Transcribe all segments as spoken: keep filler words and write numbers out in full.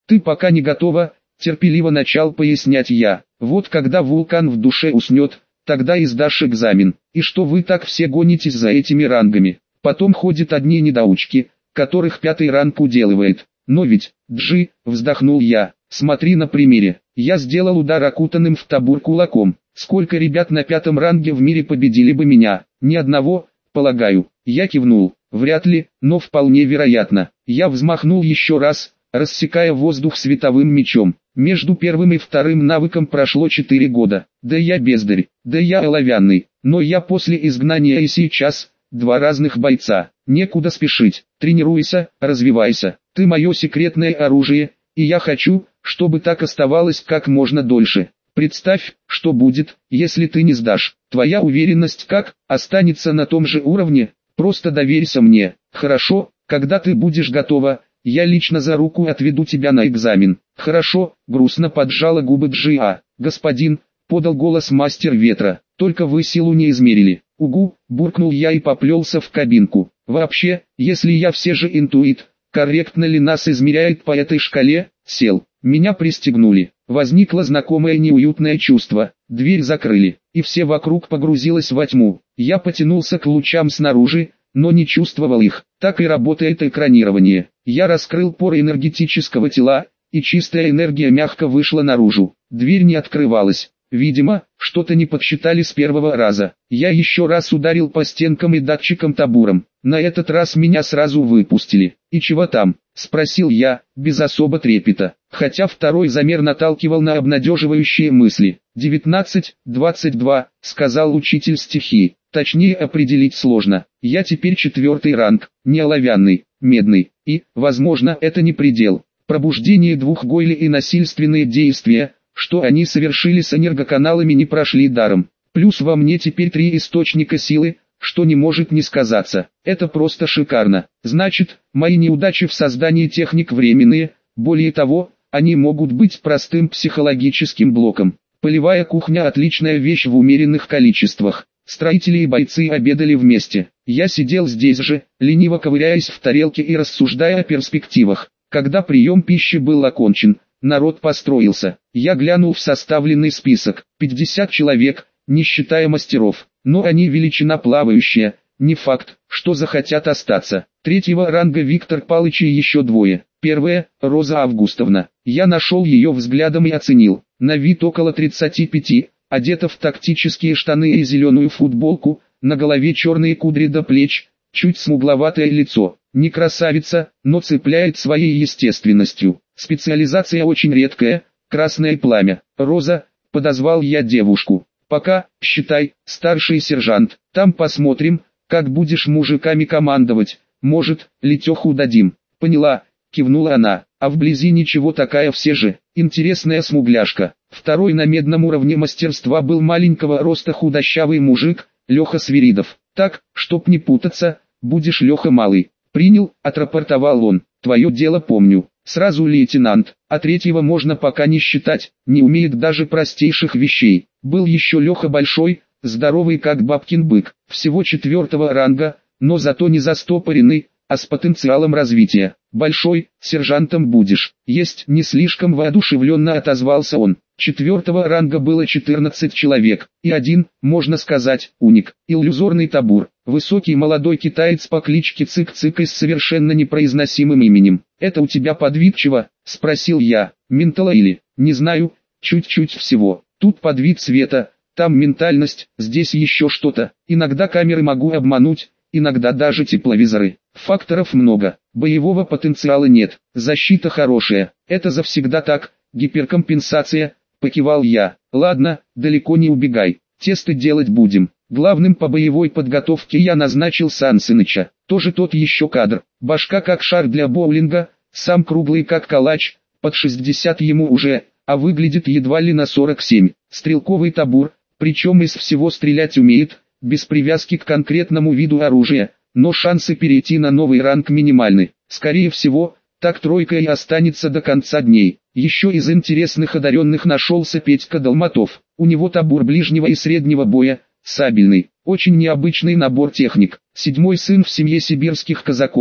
Ты пока не готова, терпеливо начал пояснять я. Вот когда вулкан в душе уснет, тогда и сдашь экзамен. И что вы так все гонитесь за этими рангами? Потом ходят одни недоучки, которых пятый ранг уделывает. Но ведь, Джи, вздохнул я, смотри на примере. Я сделал удар окутанным в табур кулаком. Сколько ребят на пятом ранге в мире победили бы меня? Ни одного, полагаю. Я кивнул. Вряд ли, но вполне вероятно. Я взмахнул еще раз, рассекая воздух световым мечом. Между первым и вторым навыком прошло четыре года. Да я бездарь, да я оловянный. Но я после изгнания и сейчас, два разных бойца. Некуда спешить. Тренируйся, развивайся. Ты мое секретное оружие, и я хочу, чтобы так оставалось как можно дольше. Представь, что будет, если ты не сдашь. Твоя уверенность как, останется на том же уровне? Просто доверься мне. Хорошо, когда ты будешь готова, я лично за руку отведу тебя на экзамен. Хорошо, грустно поджала губы Джиа. Господин, подал голос мастер ветра, только вы силу не измерили. Угу, буркнул я и поплелся в кабинку. Вообще, если я все же интуит, корректно ли нас измеряет по этой шкале? Сел. Меня пристегнули. Возникло знакомое неуютное чувство. Дверь закрыли, и все вокруг погрузилось во тьму. Я потянулся к лучам снаружи, но не чувствовал их. Так и работает экранирование. Я раскрыл поры энергетического тела, и чистая энергия мягко вышла наружу. Дверь не открывалась. Видимо, что-то не подсчитали с первого раза. Я еще раз ударил по стенкам и датчикам табуром. На этот раз меня сразу выпустили. «И чего там?» – спросил я, без особо трепета. Хотя второй замер наталкивал на обнадеживающие мысли. «девятнадцать, двадцать два», – сказал учитель стихии. Точнее определить сложно. Я теперь четвертый ранг, не оловянный, медный. И, возможно, это не предел. Пробуждение двух Гойли и насильственные действия, что они совершили с энергоканалами, не прошли даром. Плюс во мне теперь три источника силы, что не может не сказаться. Это просто шикарно. Значит, мои неудачи в создании техник временные, более того, они могут быть простым психологическим блоком. Полевая кухня – отличная вещь в умеренных количествах. Строители и бойцы обедали вместе. Я сидел здесь же, лениво ковыряясь в тарелке и рассуждая о перспективах. Когда прием пищи был окончен, народ построился. Я глянул в составленный список. пятьдесят человек, не считая мастеров. Но они величина плавающая, не факт, что захотят остаться. Третьего ранга Виктор Палыч и еще двое. Первая – Роза Августовна. Я нашел ее взглядом и оценил. На вид около тридцати пяти, одета в тактические штаны и зеленую футболку, на голове черные кудри до плеч, чуть смугловатое лицо. Не красавица, но цепляет своей естественностью. Специализация очень редкая, красное пламя. Роза, подозвал я девушку. Пока, считай, старший сержант. Там посмотрим, как будешь мужиками командовать. Может, летеху дадим. Поняла, кивнула она. А вблизи ничего, такая все же. Интересная смугляшка. Второй на медном уровне мастерства был маленького роста худощавый мужик, Леха Свиридов. Так, чтоб не путаться, будешь Леха Малый. Принял, отрапортовал он. Твое дело помню. Сразу лейтенант, а третьего можно пока не считать, не умеет даже простейших вещей. Был еще Леха Большой, здоровый как бабкин бык, всего четвертого ранга, но зато не застопоренный, а с потенциалом развития. Большой, сержантом будешь. Есть, не слишком воодушевленно отозвался он. Четвертого ранга было четырнадцать человек, и один, можно сказать, уник, иллюзорный табур. Высокий молодой китаец по кличке Цик-Цик и с совершенно непроизносимым именем. «Это у тебя подвид чего?» – спросил я. «Ментала или?» «Не знаю, чуть-чуть всего. Тут подвид света, там ментальность, здесь еще что-то. Иногда камеры могу обмануть, иногда даже тепловизоры. Факторов много, боевого потенциала нет, защита хорошая. Это завсегда так, гиперкомпенсация», – покивал я. «Ладно, далеко не убегай, тесты делать будем». Главным по боевой подготовке я назначил Сан Сыныча. Тоже тот еще кадр. Башка как шар для боулинга, сам круглый как калач, под шестьдесят ему уже, а выглядит едва ли на сорок семь. Стрелковый табур, причем из всего стрелять умеет, без привязки к конкретному виду оружия, но шансы перейти на новый ранг минимальны. Скорее всего, так тройка и останется до конца дней. Еще из интересных одаренных нашелся Петька Долматов. У него табур ближнего и среднего боя, сабельный, очень необычный набор техник. Седьмой сын в семье сибирских казаков,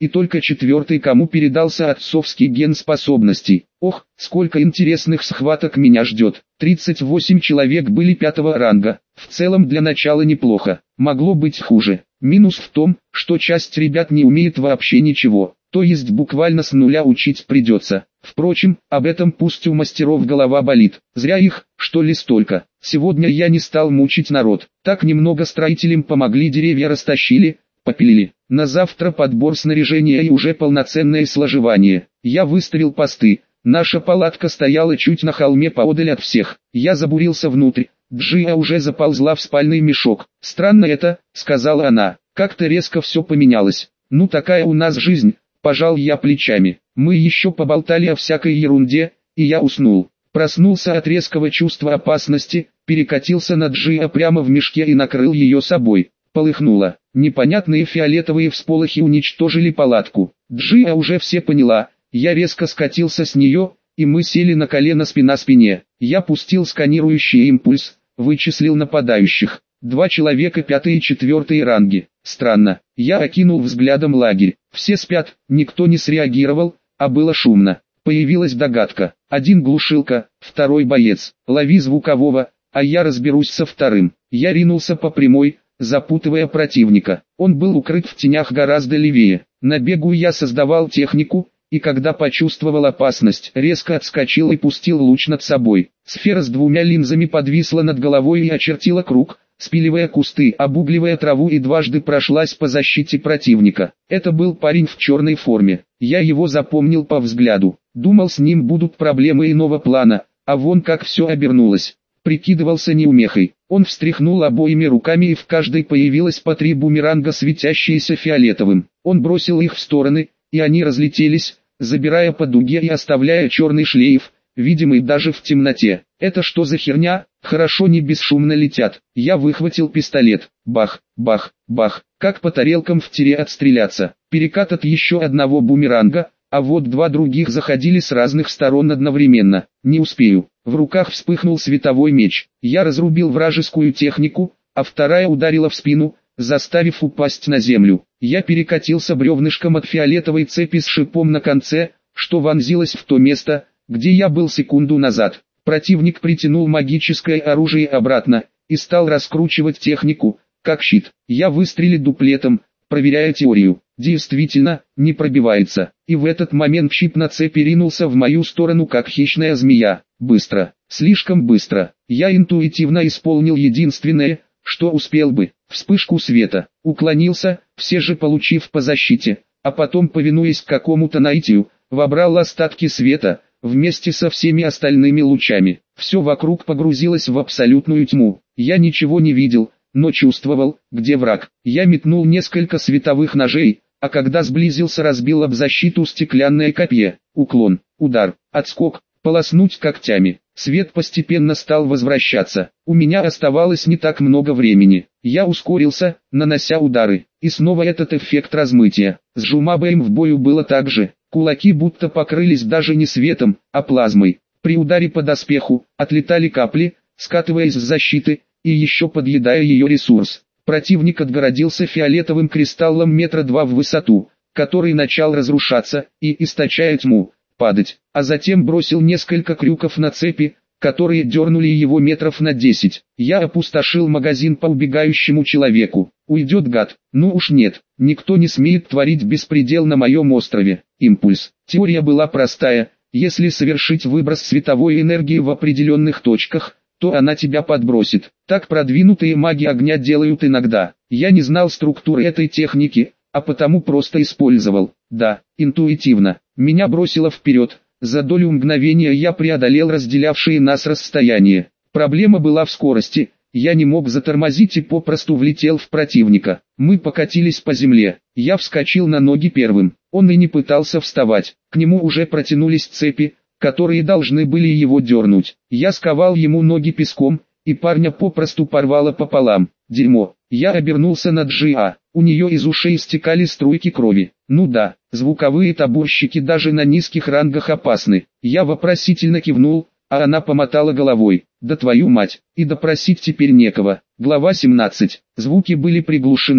и только четвертый, кому передался отцовский ген способностей. Ох, сколько интересных схваток меня ждет. тридцать восемь человек были пятого ранга. В целом для начала неплохо. Могло быть хуже. Минус в том, что часть ребят не умеет вообще ничего. То есть буквально с нуля учить придется. Впрочем, об этом пусть у мастеров голова болит. Зря их, что ли, столько. Сегодня я не стал мучить народ. Так немного строителям помогли, деревья растащили, попилили. На завтра подбор снаряжения и уже полноценное сложевание. Я выставил посты. Наша палатка стояла чуть на холме поодаль от всех. Я забурился внутрь. Джия уже заползла в спальный мешок. «Странно это», — сказала она. «Как-то резко все поменялось. Ну такая у нас жизнь». Пожал я плечами. Мы еще поболтали о всякой ерунде, и я уснул. Проснулся от резкого чувства опасности, перекатился на Джия прямо в мешке и накрыл ее собой. Полыхнуло. Непонятные фиолетовые всполохи уничтожили палатку. Джия уже все поняла. Я резко скатился с нее, и мы сели на колено спина спине. Я пустил сканирующий импульс, вычислил нападающих. Два человека пятый и четвертый ранги. Странно. Я окинул взглядом лагерь. Все спят, никто не среагировал, а было шумно. Появилась догадка. Один глушилка, второй боец. Лови звукового, а я разберусь со вторым. Я ринулся по прямой, запутывая противника. Он был укрыт в тенях гораздо левее. На бегу я создавал технику, и когда почувствовал опасность, резко отскочил и пустил луч над собой. Сфера с двумя линзами подвисла над головой и очертила круг, спиливая кусты, обугливая траву, и дважды прошлась по защите противника. Это был парень в черной форме. Я его запомнил по взгляду. Думал, с ним будут проблемы иного плана, а вон как все обернулось. Прикидывался неумехой. Он встряхнул обоими руками, и в каждой появилось по три бумеранга, светящиеся фиолетовым. Он бросил их в стороны, и они разлетелись, забирая по дуге и оставляя черный шлейф, видимый даже в темноте. Это что за херня? Хорошо не бесшумно летят. Я выхватил пистолет. Бах, бах, бах. Как по тарелкам в тире отстреляться. Перекат от еще одного бумеранга, а вот два других заходили с разных сторон одновременно. Не успею. В руках вспыхнул световой меч. Я разрубил вражескую технику, а вторая ударила в спину, заставив упасть на землю. Я перекатился бревнышком от фиолетовой цепи с шипом на конце, что вонзилось в то место, где я был секунду назад. Противник притянул магическое оружие обратно и стал раскручивать технику, как щит. Я выстрелил дуплетом, проверяя теорию. Действительно, не пробивается. И в этот момент щит на цепи ринулся в мою сторону, как хищная змея. Быстро, слишком быстро. Я интуитивно исполнил единственное, что успел бы. Вспышку света. Уклонился, все же получив по защите, а потом, повинуясь какому-то наитию, вобрал остатки света вместе со всеми остальными лучами. Все вокруг погрузилось в абсолютную тьму. Я ничего не видел, но чувствовал, где враг. Я метнул несколько световых ножей, а когда сблизился, разбил об защиту стеклянное копье. Уклон, удар, отскок, полоснуть когтями. Свет постепенно стал возвращаться. У меня оставалось не так много времени. Я ускорился, нанося удары. И снова этот эффект размытия. С Жумабаем в бою было так же. Кулаки будто покрылись даже не светом, а плазмой. При ударе по доспеху отлетали капли, скатываясь с защиты и еще подъедая ее ресурс. Противник отгородился фиолетовым кристаллом метра два в высоту, который начал разрушаться и, источая тьму, падать, а затем бросил несколько крюков на цепи, которые дернули его метров на десять. Я опустошил магазин по убегающему человеку. Уйдет гад? Ну уж нет, никто не смеет творить беспредел на моем острове. Импульс. Теория была простая: если совершить выброс световой энергии в определенных точках, то она тебя подбросит. Так продвинутые маги огня делают иногда. Я не знал структуры этой техники, а потому просто использовал. Да, интуитивно. Меня бросило вперед. За долю мгновения я преодолел разделявшие нас расстояние. Проблема была в скорости. Я не мог затормозить и попросту влетел в противника. Мы покатились по земле. Я вскочил на ноги первым. Он и не пытался вставать. К нему уже протянулись цепи, которые должны были его дернуть. Я сковал ему ноги песком, и парня попросту порвало пополам. Дерьмо. Я обернулся на Джиа. У нее из ушей стекали струйки крови. Ну да, звуковые табурщики даже на низких рангах опасны. Я вопросительно кивнул, а она помотала головой. Да твою мать, и допросить теперь некого. Глава семнадцать. Звуки были приглушены,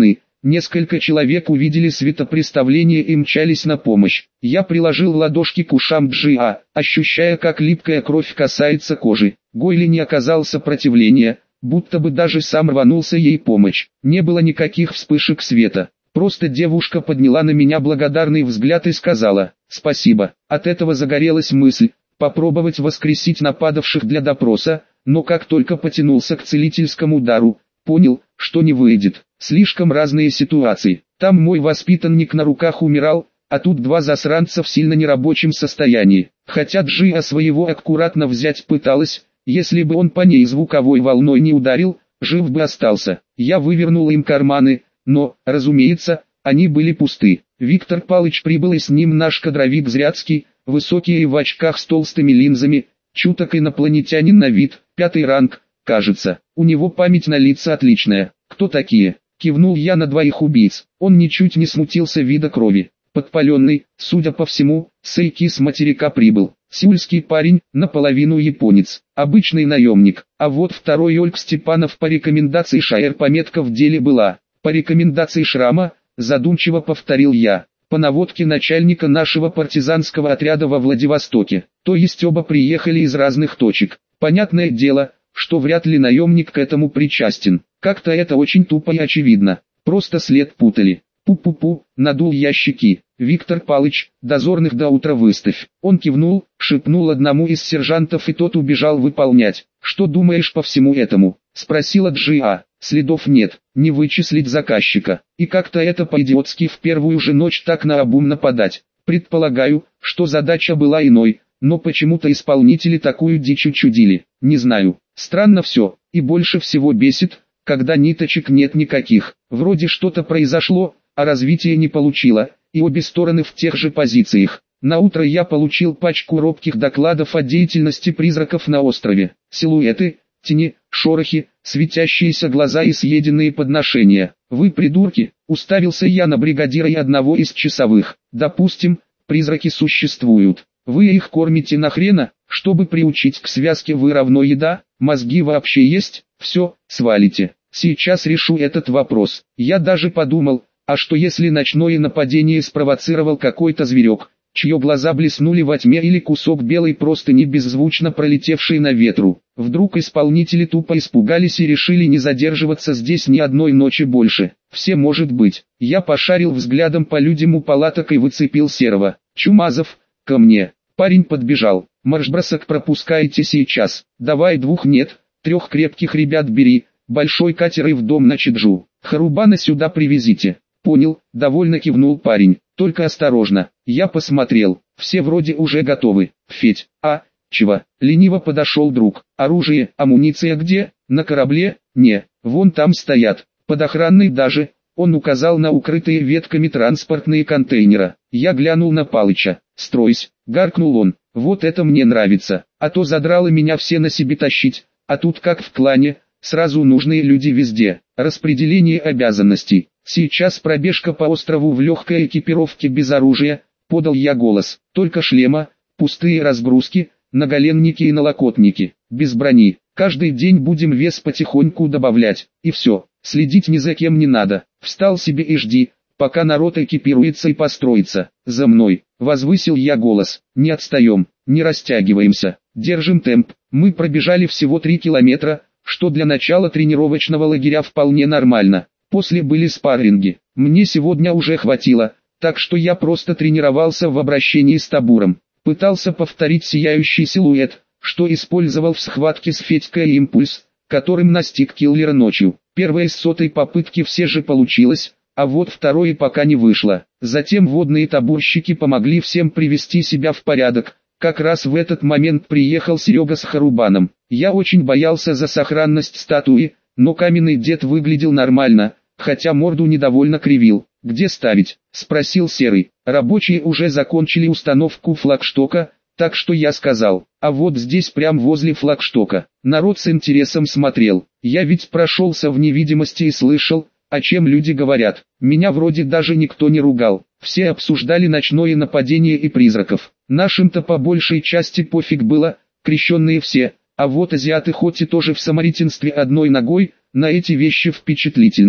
Несколько человек увидели светопреставление и мчались на помощь. Я приложил ладошки к ушам Джиа, ощущая, как липкая кровь касается кожи. Гойли не оказал сопротивления, будто бы даже сам рванулся ей помочь. Не было никаких вспышек света. Просто девушка подняла на меня благодарный взгляд и сказала «спасибо». От этого загорелась мысль попробовать воскресить нападавших для допроса, но как только потянулся к целительскому дару, понял, что не выйдет. Слишком разные ситуации. Там мой воспитанник на руках умирал, а тут два засранца в сильно нерабочем состоянии. Хотя Джиа своего аккуратно взять пыталась, если бы он по ней звуковой волной не ударил, жив бы остался. Я вывернул им карманы, но, разумеется, они были пусты. Виктор Палыч прибыл, и с ним наш кадровик Зряцкий, высокий и в очках с толстыми линзами, чуток инопланетянин на вид, пятый ранг, кажется. У него память на лица отличная. Кто такие? Кивнул я на двоих убийц. Он ничуть не смутился вида крови. Подпаленный, судя по всему, Сейки с материка прибыл. Сеульский парень, наполовину японец, обычный наемник. А вот второй Ольг Степанов по рекомендации Шаэр, пометка в деле была. По рекомендации Шрама, задумчиво повторил я. По наводке начальника нашего партизанского отряда во Владивостоке. То есть оба приехали из разных точек. Понятное дело, что вряд ли наемник к этому причастен. Как-то это очень тупо и очевидно. Просто след путали. Пу-пу-пу, надул я щеки. Виктор Палыч, дозорных до утра выставь. Он кивнул, шепнул одному из сержантов, и тот убежал выполнять. Что думаешь по всему этому? Спросила Джиа. Следов нет, не вычислить заказчика. И как-то это по-идиотски в первую же ночь так наобум нападать. Предполагаю, что задача была иной, но почему-то исполнители такую дичь учудили. Не знаю, странно все, и больше всего бесит, когда ниточек нет никаких. Вроде что-то произошло, а развития не получило, и обе стороны в тех же позициях. Наутро я получил пачку робких докладов о деятельности призраков на острове. Силуэты, тени, шорохи, светящиеся глаза и съеденные подношения. Вы придурки, уставился я на бригадира и одного из часовых. Допустим, призраки существуют. Вы их кормите нахрена, чтобы приучить к связке вы равно еда, мозги вообще есть? Все, свалите. Сейчас решу этот вопрос. Я даже подумал, а что если ночное нападение спровоцировал какой-то зверек, чьи глаза блеснули во тьме, или кусок белой простыни, беззвучно пролетевший на ветру. Вдруг исполнители тупо испугались и решили не задерживаться здесь ни одной ночи больше. Все может быть. Я пошарил взглядом по людям у палаток и выцепил Серого. Чумазов, ко мне. Парень подбежал. Марш-бросок пропускаете сейчас. Давай двух нет, трех крепких ребят бери. Большой катер и в дом на Чеджу. Харубана сюда привезите. Понял, довольно кивнул парень. Только осторожно. Я посмотрел. Все вроде уже готовы. Федь, а, чего? Лениво подошел друг. Оружие, амуниция где? На корабле? Не, вон там стоят. Под охраной даже. Он указал на укрытые ветками транспортные контейнеры. Я глянул на Палыча. «Стройсь», — гаркнул он. «Вот это мне нравится. А то задрало меня все на себе тащить. А тут как в клане, сразу нужные люди везде. Распределение обязанностей. Сейчас пробежка по острову в легкой экипировке без оружия», — подал я голос. «Только шлема, пустые разгрузки, наголенники и налокотники. Без брони. Каждый день будем вес потихоньку добавлять. И все. Следить ни за кем не надо. Встал себе и жди, пока народ экипируется и построится. За мной», — возвысил я голос. «Не отстаем, не растягиваемся, держим темп». Мы пробежали всего три километра, что для начала тренировочного лагеря вполне нормально. После были спарринги. Мне сегодня уже хватило, так что я просто тренировался в обращении с табуром. Пытался повторить сияющий силуэт, что использовал в схватке с Федькой импульс, которым настиг киллера ночью. Первая с сотой попытки все же получилось, а вот второе пока не вышло. Затем водные табурщики помогли всем привести себя в порядок. Как раз в этот момент приехал Серега с Харубаном. Я очень боялся за сохранность статуи, но каменный дед выглядел нормально, хотя морду недовольно кривил. «Где ставить?» – спросил Серый. Рабочие уже закончили установку флагштока, так что я сказал, а вот здесь прям возле флагштока. Народ с интересом смотрел. Я ведь прошелся в невидимости и слышал, о чем люди говорят. Меня вроде даже никто не ругал. Все обсуждали ночное нападение и призраков. Нашим-то по большей части пофиг было, крещенные все. А вот азиаты хоть и тоже в самаритинстве одной ногой, на эти вещи впечатлительные.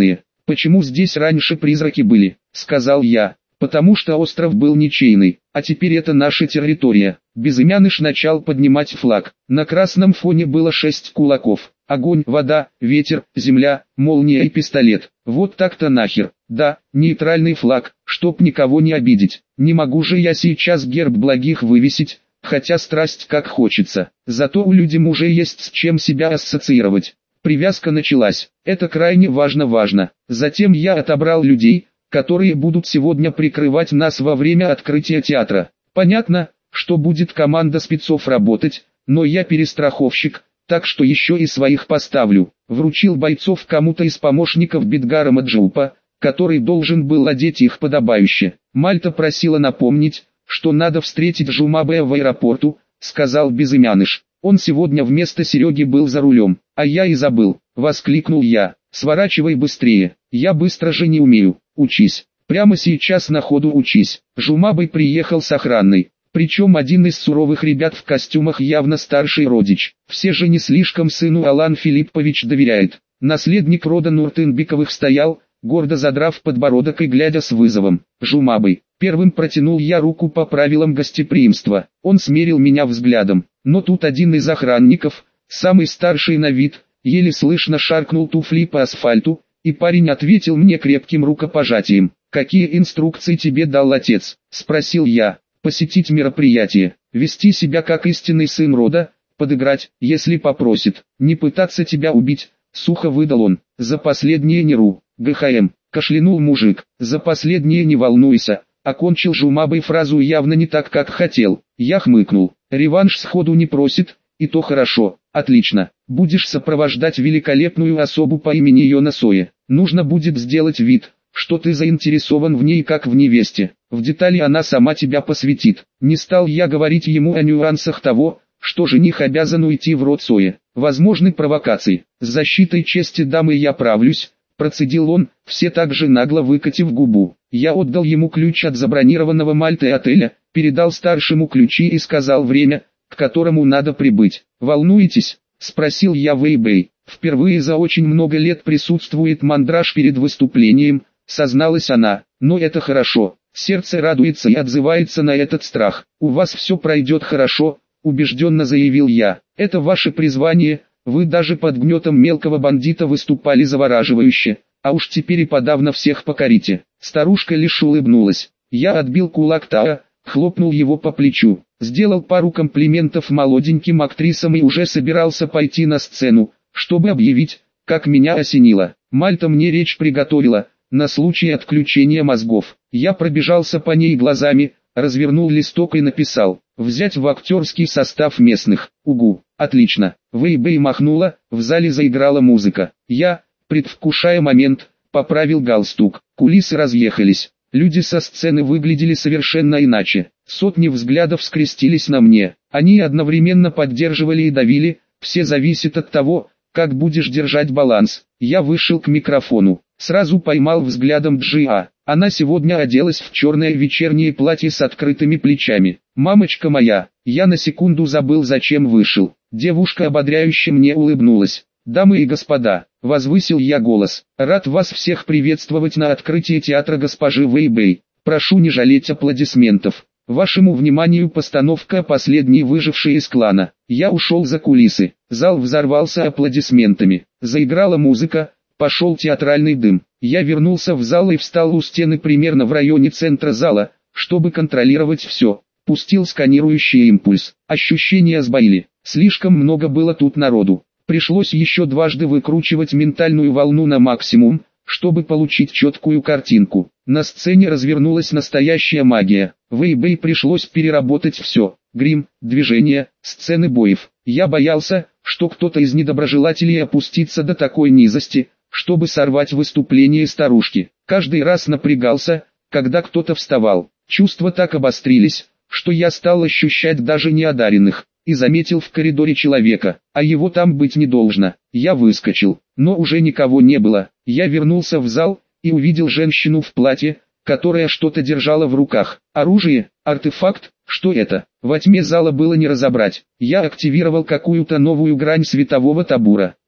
«Почему здесь раньше призраки были?» — сказал я. «Потому что остров был ничейный, а теперь это наша территория». Безымяныш начал поднимать флаг. На красном фоне было шесть кулаков. Огонь, вода, ветер, земля, молния и пистолет. Вот так-то нахер. Да, нейтральный флаг, чтоб никого не обидеть. Не могу же я сейчас герб благих вывесить, хотя страсть как хочется. Зато у людей уже есть с чем себя ассоциировать. Привязка началась. Это крайне важно-важно. Затем я отобрал людей, которые будут сегодня прикрывать нас во время открытия театра. Понятно, что будет команда спецов работать, но я перестраховщик, так что еще и своих поставлю. Вручил бойцов кому-то из помощников Бедгара Маджоупа, который должен был одеть их подобающе. Мальта просила напомнить, что надо встретить Жумабея в аэропорту, сказал Безымяныш. Он сегодня вместо Сереги был за рулем, а я и забыл, воскликнул я. Сворачивай быстрее, я быстро же не умею. Учись, прямо сейчас на ходу учись. Жумабей приехал с охраной, причем один из суровых ребят в костюмах явно старший родич. Все же не слишком сыну Алан Филиппович доверяет. Наследник рода Нуртынбековых стоял, гордо задрав подбородок и глядя с вызовом. Жумабей. Первым протянул я руку по правилам гостеприимства. Он смерил меня взглядом, но тут один из охранников, самый старший на вид, еле слышно шаркнул туфли по асфальту, и парень ответил мне крепким рукопожатием. «Какие инструкции тебе дал отец?» – спросил я. «Посетить мероприятие, вести себя как истинный сын рода, подыграть, если попросит, не пытаться тебя убить», – сухо выдал он. «За последнее не ру, ГХМ», – кашлянул мужик. «За последнее не волнуйся», – окончил Жумабей фразу явно не так, как хотел. Я хмыкнул. «Реванш сходу не просит, и то хорошо, отлично. Будешь сопровождать великолепную особу по имени Йона Сое. Нужно будет сделать вид, что ты заинтересован в ней как в невесте. В детали она сама тебя посвятит». Не стал я говорить ему о нюансах того, что жених обязан уйти в род Сое. Возможны провокации. С защитой чести дамы я правлюсь, процедил он, все так же нагло выкатив губу. Я отдал ему ключ от забронированного Мальтой отеля, передал старшему ключи и сказал время, к которому надо прибыть. «Волнуетесь?» — спросил я Вэйбэй. «Впервые за очень много лет присутствует мандраж перед выступлением», — созналась она. «Но это хорошо. Сердце радуется и отзывается на этот страх. У вас все пройдет хорошо», — убежденно заявил я. «Это ваше призвание, вы даже под гнетом мелкого бандита выступали завораживающе, а уж теперь и подавно всех покорите». Старушка лишь улыбнулась. Я отбил кулак Таа, хлопнул его по плечу, сделал пару комплиментов молоденьким актрисам и уже собирался пойти на сцену, чтобы объявить, как меня осенило. Мальта мне речь приготовила, на случай отключения мозгов. Я пробежался по ней глазами, развернул листок и написал: «Взять в актерский состав местных». Угу, отлично. Вэйбэй махнула, в зале заиграла музыка. Я, предвкушая момент, поправил галстук. Кулисы разъехались. Люди со сцены выглядели совершенно иначе. Сотни взглядов скрестились на мне. Они одновременно поддерживали и давили. Все зависит от того, как будешь держать баланс. Я вышел к микрофону. Сразу поймал взглядом Джиа. Она сегодня оделась в черное вечернее платье с открытыми плечами. «Мамочка моя!» Я на секунду забыл, зачем вышел. Девушка ободряюще мне улыбнулась. «Дамы и господа», — возвысил я голос, — «рад вас всех приветствовать на открытии театра госпожи Вэйбэй. Прошу не жалеть аплодисментов. Вашему вниманию постановка «Последний выживший из клана». Я ушел за кулисы. Зал взорвался аплодисментами. Заиграла музыка, пошел театральный дым. Я вернулся в зал и встал у стены примерно в районе центра зала, чтобы контролировать все. Пустил сканирующий импульс. Ощущения сбоили. Слишком много было тут народу. Пришлось еще дважды выкручивать ментальную волну на максимум, чтобы получить четкую картинку. На сцене развернулась настоящая магия. Вэйбэй пришлось переработать все. Грим, движения, сцены боев. Я боялся, что кто-то из недоброжелателей опустится до такой низости, чтобы сорвать выступление старушки. Каждый раз напрягался, когда кто-то вставал. Чувства так обострились, что я стал ощущать даже неодаренных. И заметил в коридоре человека, а его там быть не должно. Я выскочил, но уже никого не было. Я вернулся в зал и увидел женщину в платье, которая что-то держала в руках. Оружие, артефакт, что это? Во тьме зала было не разобрать. Я активировал какую-то новую грань светового табура.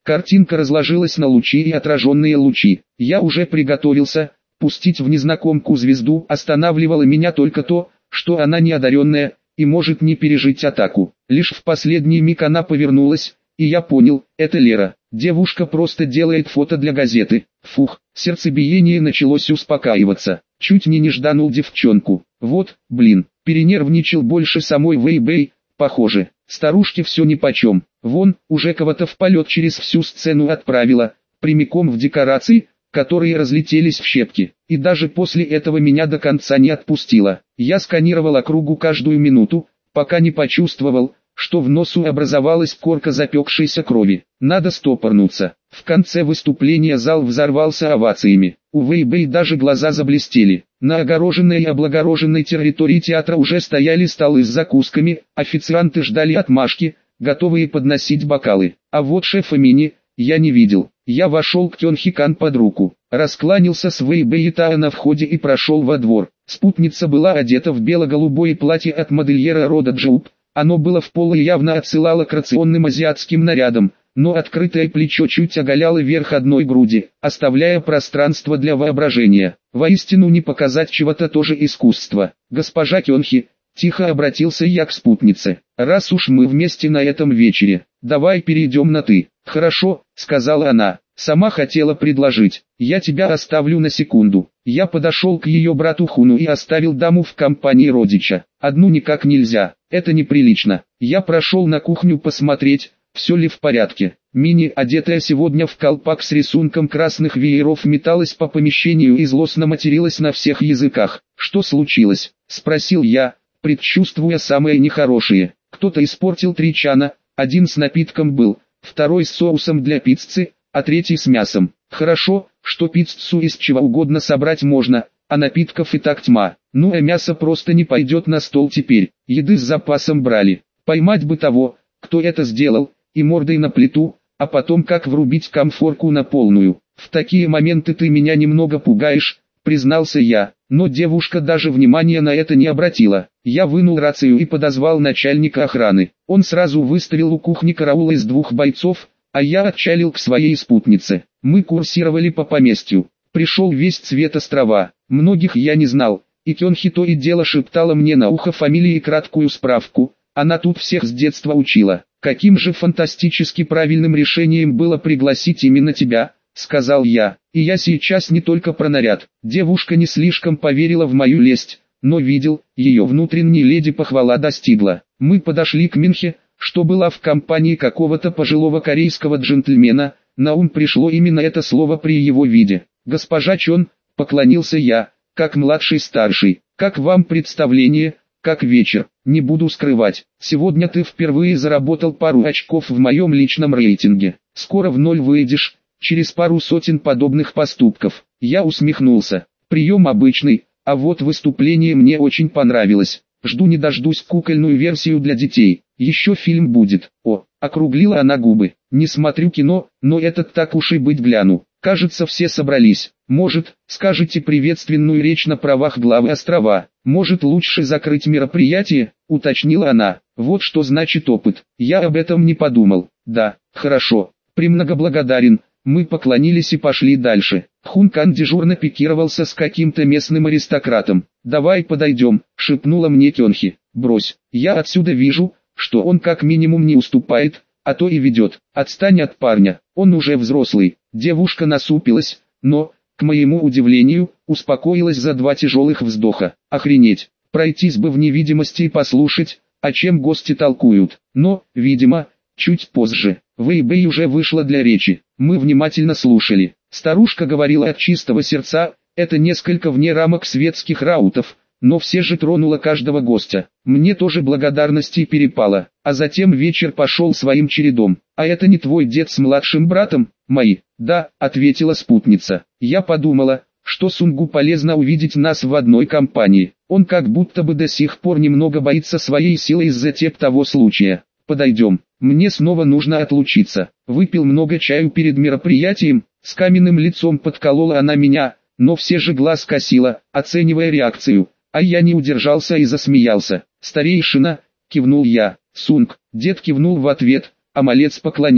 Картинка разложилась на лучи и отраженные лучи. Я уже приготовился пустить в незнакомку звезду, останавливало меня только то, что она неодаренная и может не пережить атаку. Лишь в последний миг она повернулась, и я понял, это Лера. Девушка просто делает фото для газеты. Фух, сердцебиение началось успокаиваться. Чуть не нежданул девчонку. Вот, блин, перенервничал больше самой Вэйбэй, похоже. Старушке все нипочем. Вон, уже кого-то в полет через всю сцену отправила, прямиком в декорации, которые разлетелись в щепки. И даже после этого меня до конца не отпустила. Я сканировал округу каждую минуту, пока не почувствовал, что в носу образовалась корка запекшейся крови. Надо стопорнуться. В конце выступления зал взорвался овациями. У Вэйбэй даже глаза заблестели. На огороженной и облагороженной территории театра уже стояли столы с закусками, официанты ждали отмашки, готовые подносить бокалы. А вот шефа Мини я не видел. Я вошел к Кёнхи Кан под руку, раскланялся с Вэйбэй Таа на входе и прошел во двор. Спутница была одета в бело-голубое платье от модельера рода Джоуп. Оно было в поло и явно отсылало к рационным азиатским нарядам, но открытое плечо чуть оголяло верх одной груди, оставляя пространство для воображения. Воистину не показать чего-то тоже искусство. Госпожа Кёнхи, тихо обратился я к спутнице, раз уж мы вместе на этом вечере, давай перейдем на «ты». Хорошо, сказала она, сама хотела предложить, я тебя оставлю на секунду. Я подошел к ее брату Хуну и оставил даму в компании родича. Одну никак нельзя, это неприлично. Я прошел на кухню посмотреть, все ли в порядке. Мини, одетая сегодня в колпак с рисунком красных вееров, металась по помещению и злостно материлась на всех языках. «Что случилось?» – спросил я, предчувствуя самое нехорошее. Кто-то испортил три чана, один с напитком был, второй с соусом для пиццы, а третий с мясом. Хорошо, что пиццу из чего угодно собрать можно, а напитков и так тьма. Ну а мясо просто не пойдет на стол теперь. Еды с запасом брали. Поймать бы того, кто это сделал, и мордой на плиту, а потом как врубить комфорку на полную. В такие моменты ты меня немного пугаешь, признался я, но девушка даже внимания на это не обратила. Я вынул рацию и подозвал начальника охраны. Он сразу выставил у кухни караул из двух бойцов, а я отчалил к своей спутнице. Мы курсировали по поместью. Пришел весь цвет острова. Многих я не знал, и Кёнхи то и дело шептала мне на ухо фамилии и краткую справку. Она тут всех с детства учила. Каким же фантастически правильным решением было пригласить именно тебя, сказал я. И я сейчас не только про наряд. Девушка не слишком поверила в мою лесть, но видел, ее внутренней леди похвала достигла. Мы подошли к Минхе, что была в компании какого-то пожилого корейского джентльмена. На ум пришло именно это слово при его виде. «Госпожа Чон», — поклонился я, как младший-старший, «как вам представление, как вечер?» «Не буду скрывать, сегодня ты впервые заработал пару очков в моем личном рейтинге. Скоро в ноль выйдешь, через пару сотен подобных поступков». Я усмехнулся. Прием обычный, а вот выступление мне очень понравилось. Жду не дождусь кукольную версию для детей. Еще фильм будет. О, округлила она губы. Не смотрю кино, но этот так уж и быть гляну. Кажется, все собрались. Может, скажете приветственную речь на правах главы острова. Может, лучше закрыть мероприятие, уточнила она. Вот что значит опыт. Я об этом не подумал. Да, хорошо. Премного благодарен. Мы поклонились и пошли дальше. Хун Кан дежурно пикировался с каким-то местным аристократом. «Давай подойдем», — шепнула мне Кёнхи. «Брось, я отсюда вижу, что он как минимум не уступает, а то и ведет. Отстань от парня, он уже взрослый». Девушка насупилась, но, к моему удивлению, успокоилась за два тяжелых вздоха. Охренеть, пройтись бы в невидимости и послушать, о чем гости толкуют. Но, видимо, чуть позже. Вэйбэй уже вышла для речи. Мы внимательно слушали. Старушка говорила от чистого сердца, это несколько вне рамок светских раутов, но все же тронула каждого гостя. Мне тоже благодарности перепало, а затем вечер пошел своим чередом. «А это не твой дед с младшим братом?» «Мои». «Да», — ответила спутница. Я подумала, что Сунгу полезно увидеть нас в одной компании. Он как будто бы до сих пор немного боится своей силы из-за теп того случая. «Подойдем, мне снова нужно отлучиться». Выпил много чаю перед мероприятием, с каменным лицом подколола она меня, но все же глаз косила, оценивая реакцию. А я не удержался и засмеялся. «Старейшина», — кивнул я. Сунг, дед кивнул в ответ, а малец поклонился.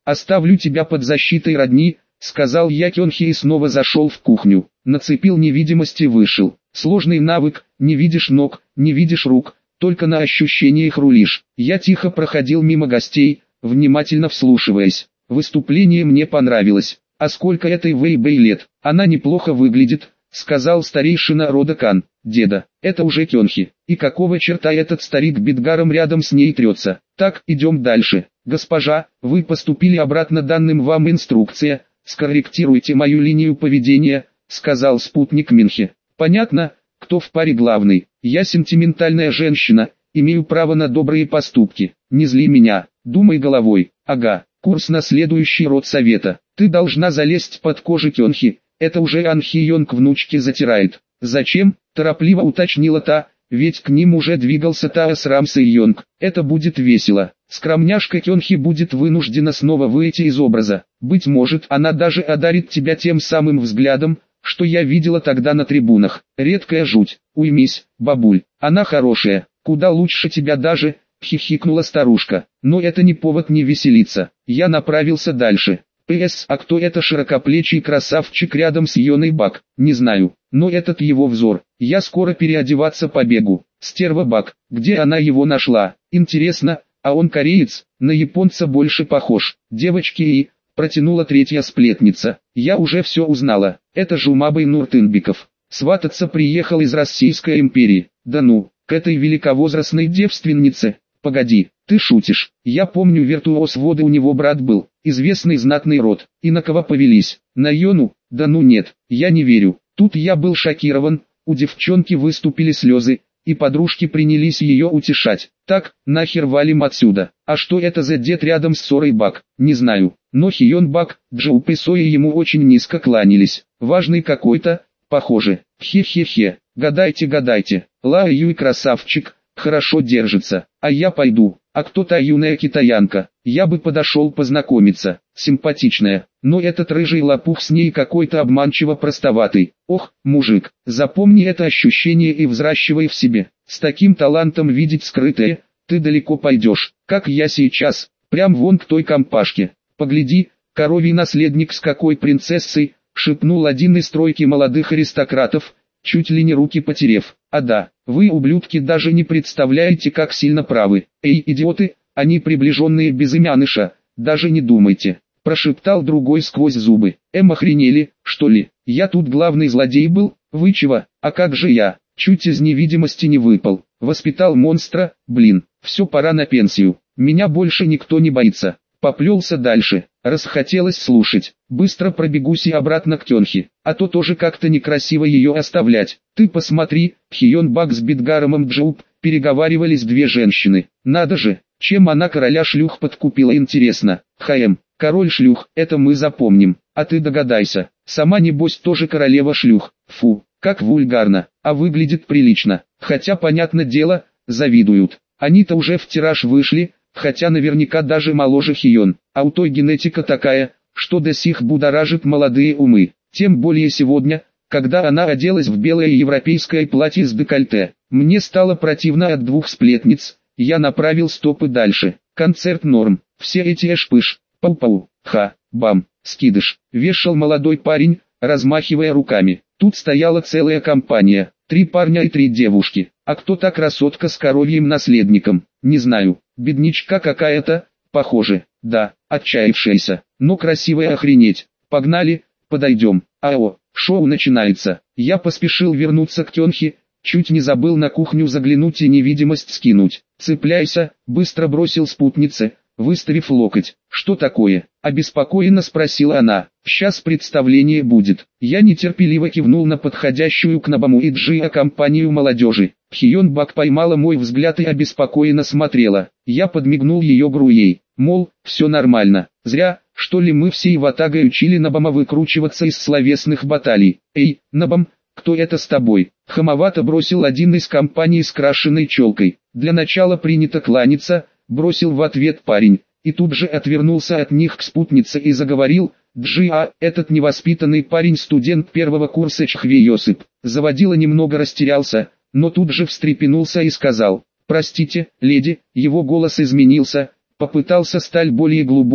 Оставлю тебя под защитой родни, сказал я Кёнхи и снова зашел в кухню. Нацепил невидимость и вышел. Сложный навык, не видишь ног, не видишь рук, только на ощущениях рулишь. Я тихо проходил мимо гостей, внимательно вслушиваясь. Выступление мне понравилось. А сколько этой Вэйбэй лет? Она неплохо выглядит, сказал старейшина рода Кан. Деда, это уже Кёнхи. И какого черта этот старик Бидгаром рядом с ней трется? Так, идем дальше. Госпожа, вы поступили обратно данным вам инструкция. Скорректируйте мою линию поведения, сказал спутник Минхи. Понятно, кто в паре главный. Я сентиментальная женщина, имею право на добрые поступки. Не зли меня, думай головой. Ага, курс на следующий род совета. Ты должна залезть под кожу Кёнхи. Это уже Анхи Йонг внучке затирает. Зачем? Торопливо уточнила та, ведь к ним уже двигался Таас Рамсей Йонг. Это будет весело. Скромняшка Кёнхи будет вынуждена снова выйти из образа. Быть может, она даже одарит тебя тем самым взглядом, что я видела тогда на трибунах. Редкая жуть. Уймись, бабуль. Она хорошая, куда лучше тебя даже, хихикнула старушка. Но это не повод не веселиться. Я направился дальше. П.С. А кто это широкоплечий красавчик рядом с Йоной Бак? Не знаю, но этот его взор. Я скоро переодеваться побегу. Стерва Бак, где она его нашла? Интересно, а он кореец, на японца больше похож. Девочки и... Протянула третья сплетница. Я уже все узнала. Это Жумабай Нуртынбеков. Свататься приехал из Российской империи. Да ну, к этой великовозрастной девственнице. Погоди, ты шутишь. Я помню, виртуоз воды у него брат был. Известный знатный род. И на кого повелись? На Йону? Да ну нет, я не верю. Тут я был шокирован. У девчонки выступили слезы, и подружки принялись ее утешать. Так, нахер валим отсюда. А что это за дед рядом с Сорой Бак? Не знаю. Но Хион Бак, Джоуп и Соя ему очень низко кланялись. Важный какой-то, похоже. Хе-хе-хе. Гадайте, гадайте. Ла Юй красавчик, хорошо держится. А я пойду. А кто та юная китаянка? Я бы подошел познакомиться. Симпатичная. Но этот рыжий лопух с ней какой-то обманчиво простоватый. Ох, мужик, запомни это ощущение и взращивай в себе. С таким талантом видеть скрытое, ты далеко пойдешь, как я сейчас. Прям вон к той компашке. Погляди, коровий наследник с какой принцессой, шепнул один из тройки молодых аристократов, чуть ли не руки потерев. А да, вы, ублюдки, даже не представляете, как сильно правы. Эй, идиоты, они приближенные безымяныша, даже не думайте. Прошептал другой сквозь зубы. Эм, охренели, что ли? Я тут главный злодей был? Вы чего? А как же я? Чуть из невидимости не выпал. Воспитал монстра, блин. Все, пора на пенсию. Меня больше никто не боится. Поплелся дальше. Расхотелось слушать. Быстро пробегусь и обратно к Кёнхи. А то тоже как-то некрасиво ее оставлять. Ты посмотри, Хион Бак с Бидгаром Джоуп, переговаривались две женщины. Надо же, чем она короля шлюх подкупила, интересно. Хаем, король шлюх, это мы запомним. А ты догадайся, сама небось тоже королева шлюх. Фу, как вульгарно, а выглядит прилично. Хотя, понятное дело, завидуют. Они-то уже в тираж вышли, хотя наверняка даже моложе Хион. А у той генетика такая, что до сих будоражит молодые умы. Тем более сегодня, когда она оделась в белое европейское платье с декольте. Мне стало противно от двух сплетниц, я направил стопы дальше. Концерт норм, все эти эшпыш, пау-пау, ха, бам, скидыш. Вешал молодой парень, размахивая руками. Тут стояла целая компания, три парня и три девушки. А кто та красотка с коровьим наследником? Не знаю, бедничка какая-то, похоже, да, отчаявшаяся, но красивая охренеть. Погнали, подойдем. Ао, шоу начинается. Я поспешил вернуться к Кёнхи, чуть не забыл на кухню заглянуть и невидимость скинуть. Цепляйся, быстро бросил спутнице, выставив локоть. Что такое? Обеспокоенно спросила она. Сейчас представление будет. Я нетерпеливо кивнул на подходящую к Набаму и Джиа компанию молодежи. Хион Бак поймала мой взгляд и обеспокоенно смотрела. Я подмигнул ее груей, мол, все нормально. Зря, что ли, мы всей ватагой учили Набама выкручиваться из словесных баталий. Эй, Набам, кто это с тобой? Хамовато бросил один из компаний с крашеной челкой. Для начала принято кланяться, бросил в ответ парень. И тут же отвернулся от них к спутнице и заговорил: Джиа, этот невоспитанный парень студент первого курса Чхве Йосип. Заводила немного растерялся, но тут же встрепенулся и сказал: простите, леди, его голос изменился, попытался стать более глубоким,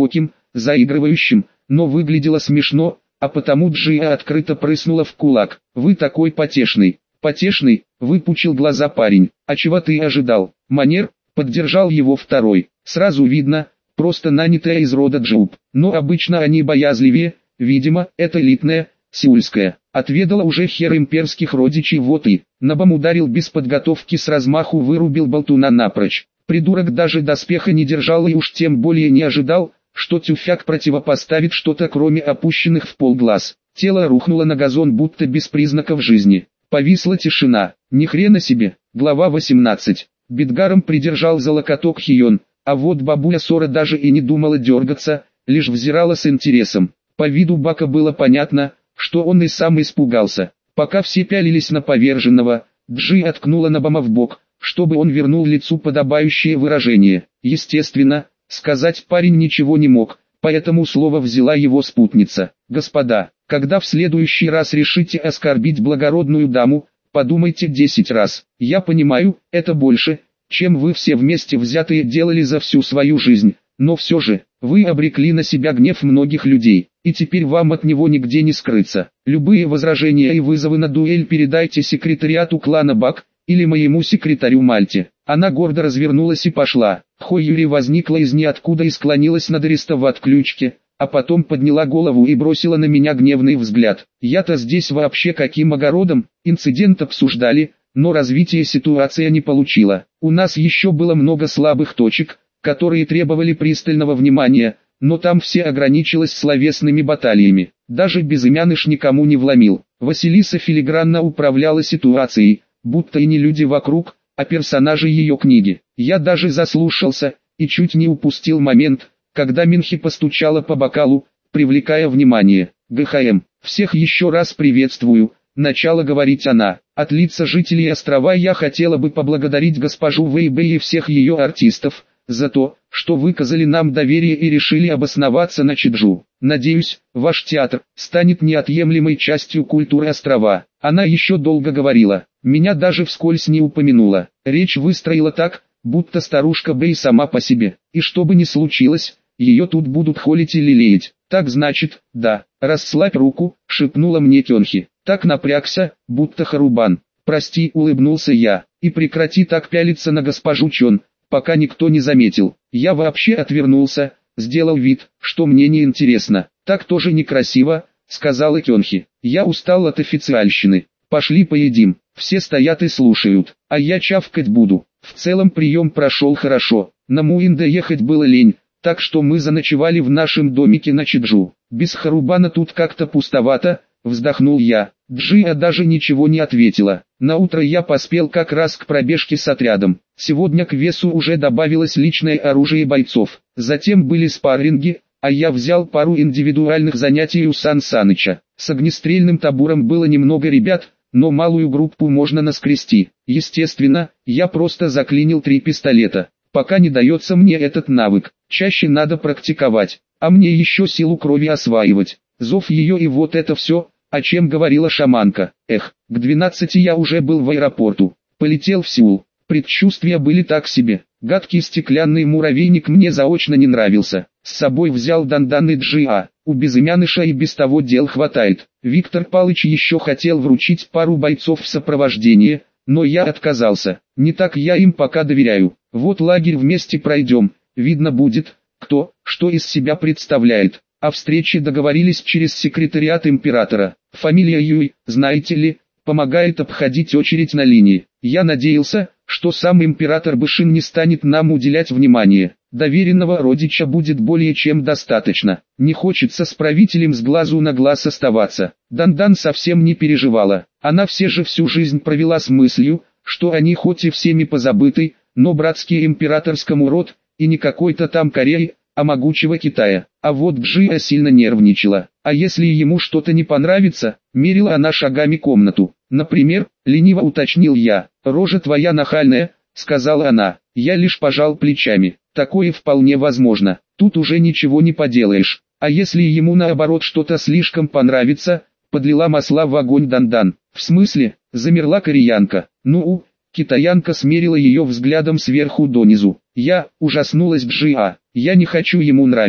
заигрывающим, но выглядело смешно, а потому Джия открыто прыснула в кулак. «Вы такой потешный». «Потешный?» — выпучил глаза парень. «А чего ты ожидал?» «Манер?» — поддержал его второй. «Сразу видно, просто нанятая из рода Джуб. Но обычно они боязливее, видимо, это элитная, сеульская. Отведала уже хер имперских родичей, вот и». Набам ударил без подготовки, с размаху вырубил болтуна напрочь. Придурок даже доспеха не держал и уж тем более не ожидал, что тюфяк противопоставит что-то кроме опущенных в пол глаз. Тело рухнуло на газон будто без признаков жизни. Повисла тишина. Ни хрена себе. Глава восемнадцать. Бидгаром придержал за локоток Хион, а вот бабуля Сора даже и не думала дергаться, лишь взирала с интересом. По виду Бака было понятно, что он и сам испугался. Пока все пялились на поверженного, Джи откнула Набама в бок, чтобы он вернул лицу подобающее выражение. Естественно, сказать парень ничего не мог, поэтому слово взяла его спутница. «Господа, когда в следующий раз решите оскорбить благородную даму, подумайте десять раз. Я понимаю, это больше, чем вы все вместе взятые делали за всю свою жизнь, но все же, вы обрекли на себя гнев многих людей, и теперь вам от него нигде не скрыться. Любые возражения и вызовы на дуэль передайте секретариату клана Бак, или моему секретарю Мальте». Она гордо развернулась и пошла. Хойюри возникла из ниоткуда и склонилась над Ариста в отключке, а потом подняла голову и бросила на меня гневный взгляд. «Я-то здесь вообще каким огородом?» Инцидент обсуждали, но развитие ситуации не получила. У нас еще было много слабых точек, которые требовали пристального внимания, но там все ограничилось словесными баталиями. Даже безымяныш никому не вломил. Василиса филигранно управляла ситуацией, будто и не люди вокруг, а персонажи ее книги. Я даже заслушался, и чуть не упустил момент, когда Минхи постучала по бокалу, привлекая внимание. «ГХМ, всех еще раз приветствую», — начала говорить она. От лица жителей острова я хотела бы поблагодарить госпожу Вэйбэй и всех ее артистов, за то, что выказали нам доверие и решили обосноваться на Чеджу. Надеюсь, ваш театр станет неотъемлемой частью культуры острова. Она еще долго говорила, меня даже вскользь не упомянула. Речь выстроила так, будто старушка Бэй сама по себе. И что бы ни случилось, ее тут будут холить и лелеять. Так значит, да, расслабь руку, шепнула мне Кёнхи. Так напрягся, будто Харубан. Прости, улыбнулся я, и прекрати так пялиться на госпожу Чон, пока никто не заметил. Я вообще отвернулся, сделал вид, что мне не интересно. Так тоже некрасиво, сказала Кёнхи. Я устал от официальщины. Пошли поедим. Все стоят и слушают, а я чавкать буду. В целом прием прошел хорошо. На Муинда ехать было лень, так что мы заночевали в нашем домике на Чеджу. Без Харубана тут как-то пустовато, вздохнул я. Джия даже ничего не ответила. Наутро я поспел как раз к пробежке с отрядом. Сегодня к весу уже добавилось личное оружие бойцов. Затем были спарринги, а я взял пару индивидуальных занятий у Сан Саныча. С огнестрельным табуром было немного ребят, но малую группу можно наскрести. Естественно, я просто заклинил три пистолета. Пока не дается мне этот навык, чаще надо практиковать, а мне еще силу крови осваивать. Зов ее и вот это все, о чем говорила шаманка. Эх, к двенадцати я уже был в аэропорту, полетел в Сеул. Предчувствия были так себе. Гадкий стеклянный муравейник мне заочно не нравился. С собой взял Дандан и Джиа. У безымяныша и без того дел хватает. Виктор Палыч еще хотел вручить пару бойцов в сопровождение, но я отказался. Не так я им пока доверяю. Вот лагерь вместе пройдем, видно будет, кто, что из себя представляет. О встрече договорились через секретариат императора. Фамилия Юй, знаете ли, помогает обходить очередь на линии. Я надеялся, что сам император Бышин не станет нам уделять внимание. Доверенного родича будет более чем достаточно. Не хочется с правителем с глазу на глаз оставаться. Дандан совсем не переживала. Она все же всю жизнь провела с мыслью, что они хоть и всеми позабыты, но братский императорскому род, и не какой-то там Кореи, а могучего Китая. А вот Джия сильно нервничала. А если ему что-то не понравится, мерила она шагами комнату. Например, лениво уточнил я. «Рожа твоя нахальная», — сказала она. Я лишь пожал плечами. Такое вполне возможно. Тут уже ничего не поделаешь. А если ему наоборот что-то слишком понравится, подлила масла в огонь Дандан. В смысле, замерла кореянка. Ну, китаянка смерила ее взглядом сверху донизу. Я, ужаснулась Джиа. Я не хочу ему нравиться.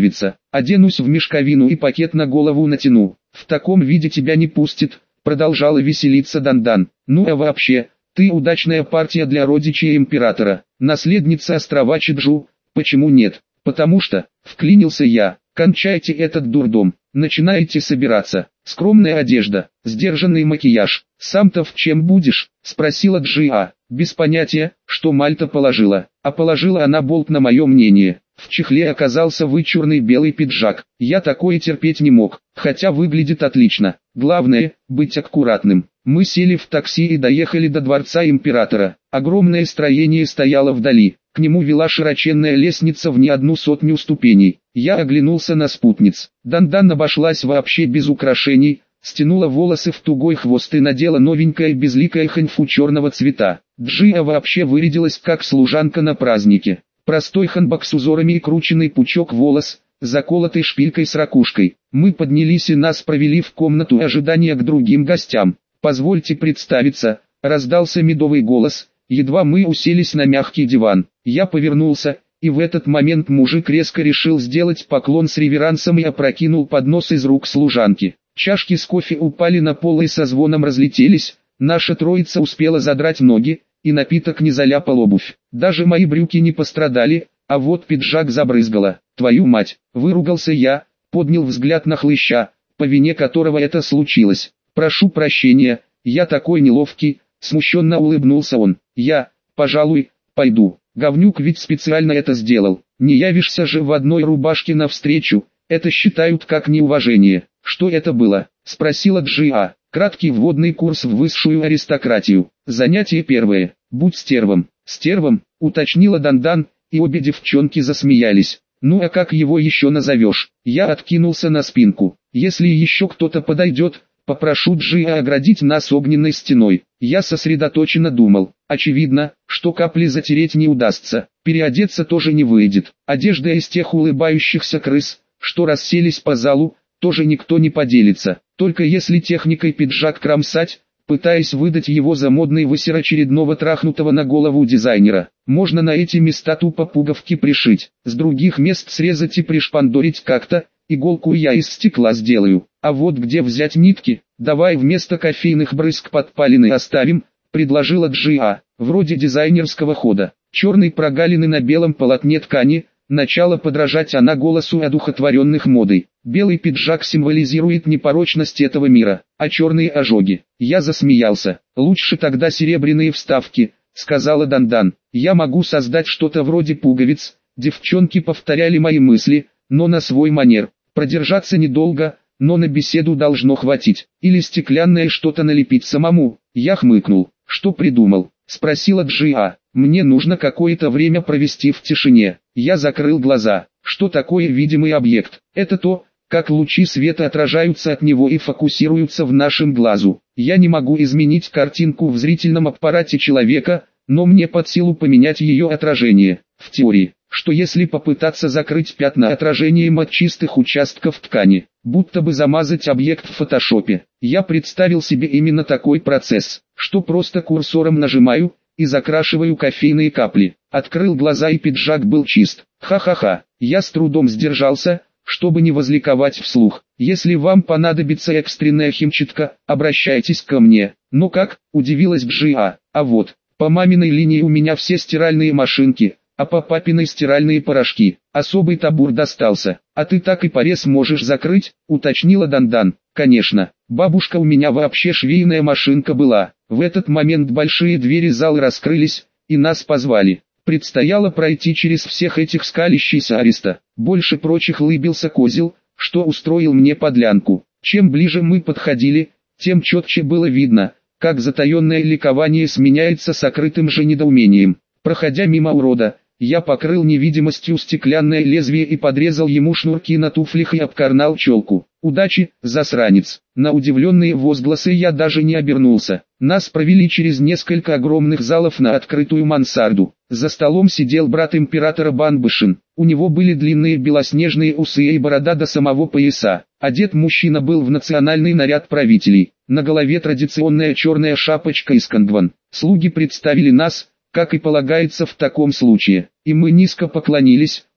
оденусь в мешковину и пакет на голову натяну. В таком виде тебя не пустит, продолжала веселиться Дандан. Ну а вообще, ты удачная партия для родичей императора, наследница острова Чеджу. Почему нет? Потому что, вклинился я, кончайте этот дурдом, начинаете собираться. Скромная одежда, сдержанный макияж. Сам-то в чем будешь? Спросила Джиа. Без понятия, что Мальта положила. А положила она болт на мое мнение. В чехле оказался вычурный белый пиджак. Я такое терпеть не мог, хотя выглядит отлично. Главное, быть аккуратным. Мы сели в такси и доехали до дворца императора. Огромное строение стояло вдали. К нему вела широченная лестница в не одну сотню ступеней. Я оглянулся на спутниц. Дандан обошлась вообще без украшений, стянула волосы в тугой хвост и надела новенькое безликое ханьфу черного цвета. Джиа вообще вырядилась как служанка на празднике. Простой ханбок с узорами и крученный пучок волос, заколотый шпилькой с ракушкой. Мы поднялись и нас провели в комнату ожидания к другим гостям. «Позвольте представиться», — раздался медовый голос, едва мы уселись на мягкий диван. Я повернулся, и в этот момент мужик резко решил сделать поклон с реверансом и опрокинул поднос из рук служанки. Чашки с кофе упали на пол и со звоном разлетелись, наша троица успела задрать ноги, и напиток не заляпал обувь. Даже мои брюки не пострадали, а вот пиджак забрызгало. «Твою мать!» — выругался я, поднял взгляд на хлыща, по вине которого это случилось. «Прошу прощения, я такой неловкий», — смущенно улыбнулся он. «Я, пожалуй, пойду. Говнюк ведь специально это сделал. Не явишься же в одной рубашке навстречу, это считают как неуважение». «Что это было?» — спросила Джиа. «Краткий вводный курс в высшую аристократию. Занятие первое. Будь стервом». «Стервом?» — уточнила Дандан, и обе девчонки засмеялись. «Ну а как его еще назовешь?» Я откинулся на спинку. «Если еще кто-то подойдет, попрошу Джиа оградить нас огненной стеной». Я сосредоточенно думал. Очевидно, что капли затереть не удастся. Переодеться тоже не выйдет. Одежда из тех улыбающихся крыс, что расселись по залу, тоже никто не поделится. Только если техникой пиджак кромсать, пытаясь выдать его за модный высер очередного трахнутого на голову дизайнера. Можно на эти места тупо пуговки пришить, с других мест срезать и пришпандорить как-то, иголку я из стекла сделаю. А вот где взять нитки? Давай вместо кофейных брызг подпалины оставим, предложила Джиа, вроде дизайнерского хода. Черные прогалины на белом полотне ткани, начало подражать она голосу одухотворенных модой. Белый пиджак символизирует непорочность этого мира, а черные ожоги. Я засмеялся. «Лучше тогда серебряные вставки», — сказала Дандан. «Я могу создать что-то вроде пуговиц». Девчонки повторяли мои мысли, но на свой манер. Продержаться недолго, но на беседу должно хватить. Или стеклянное что-то налепить самому. Я хмыкнул. «Что придумал?» — спросила Джиа. «Мне нужно какое-то время провести в тишине». Я закрыл глаза. Что такое видимый объект? Это то, как лучи света отражаются от него и фокусируются в нашем глазу. Я не могу изменить картинку в зрительном аппарате человека, но мне под силу поменять ее отражение. В теории, что если попытаться закрыть пятна отражением от чистых участков ткани, будто бы замазать объект в фотошопе, я представил себе именно такой процесс, что просто курсором нажимаю и закрашиваю кофейные капли. Открыл глаза и пиджак был чист. Ха-ха-ха, я с трудом сдержался, чтобы не возликовать вслух. «Если вам понадобится экстренная химчистка, обращайтесь ко мне». «Ну как?» – удивилась Джиа. «А вот, по маминой линии у меня все стиральные машинки, а по папиной стиральные порошки. Особый табур достался. А ты так и порез можешь закрыть?» – уточнила Дандан. «Конечно, бабушка, у меня вообще швейная машинка была». В этот момент большие двери зала раскрылись, и нас позвали. Предстояло пройти через всех этих скалящихся ариста. Больше прочих лыбился козел, что устроил мне подлянку. Чем ближе мы подходили, тем четче было видно, как затаенное ликование сменяется сокрытым же недоумением. Проходя мимо урода, я покрыл невидимостью стеклянное лезвие и подрезал ему шнурки на туфлях и обкорнал челку. «Удачи, засранец!» На удивленные возгласы я даже не обернулся. Нас провели через несколько огромных залов на открытую мансарду. За столом сидел брат императора Банбышин. У него были длинные белоснежные усы и борода до самого пояса. Одет мужчина был в национальный наряд правителей. На голове традиционная черная шапочка из кангван. Слуги представили нас, как и полагается в таком случае, и мы низко поклонились,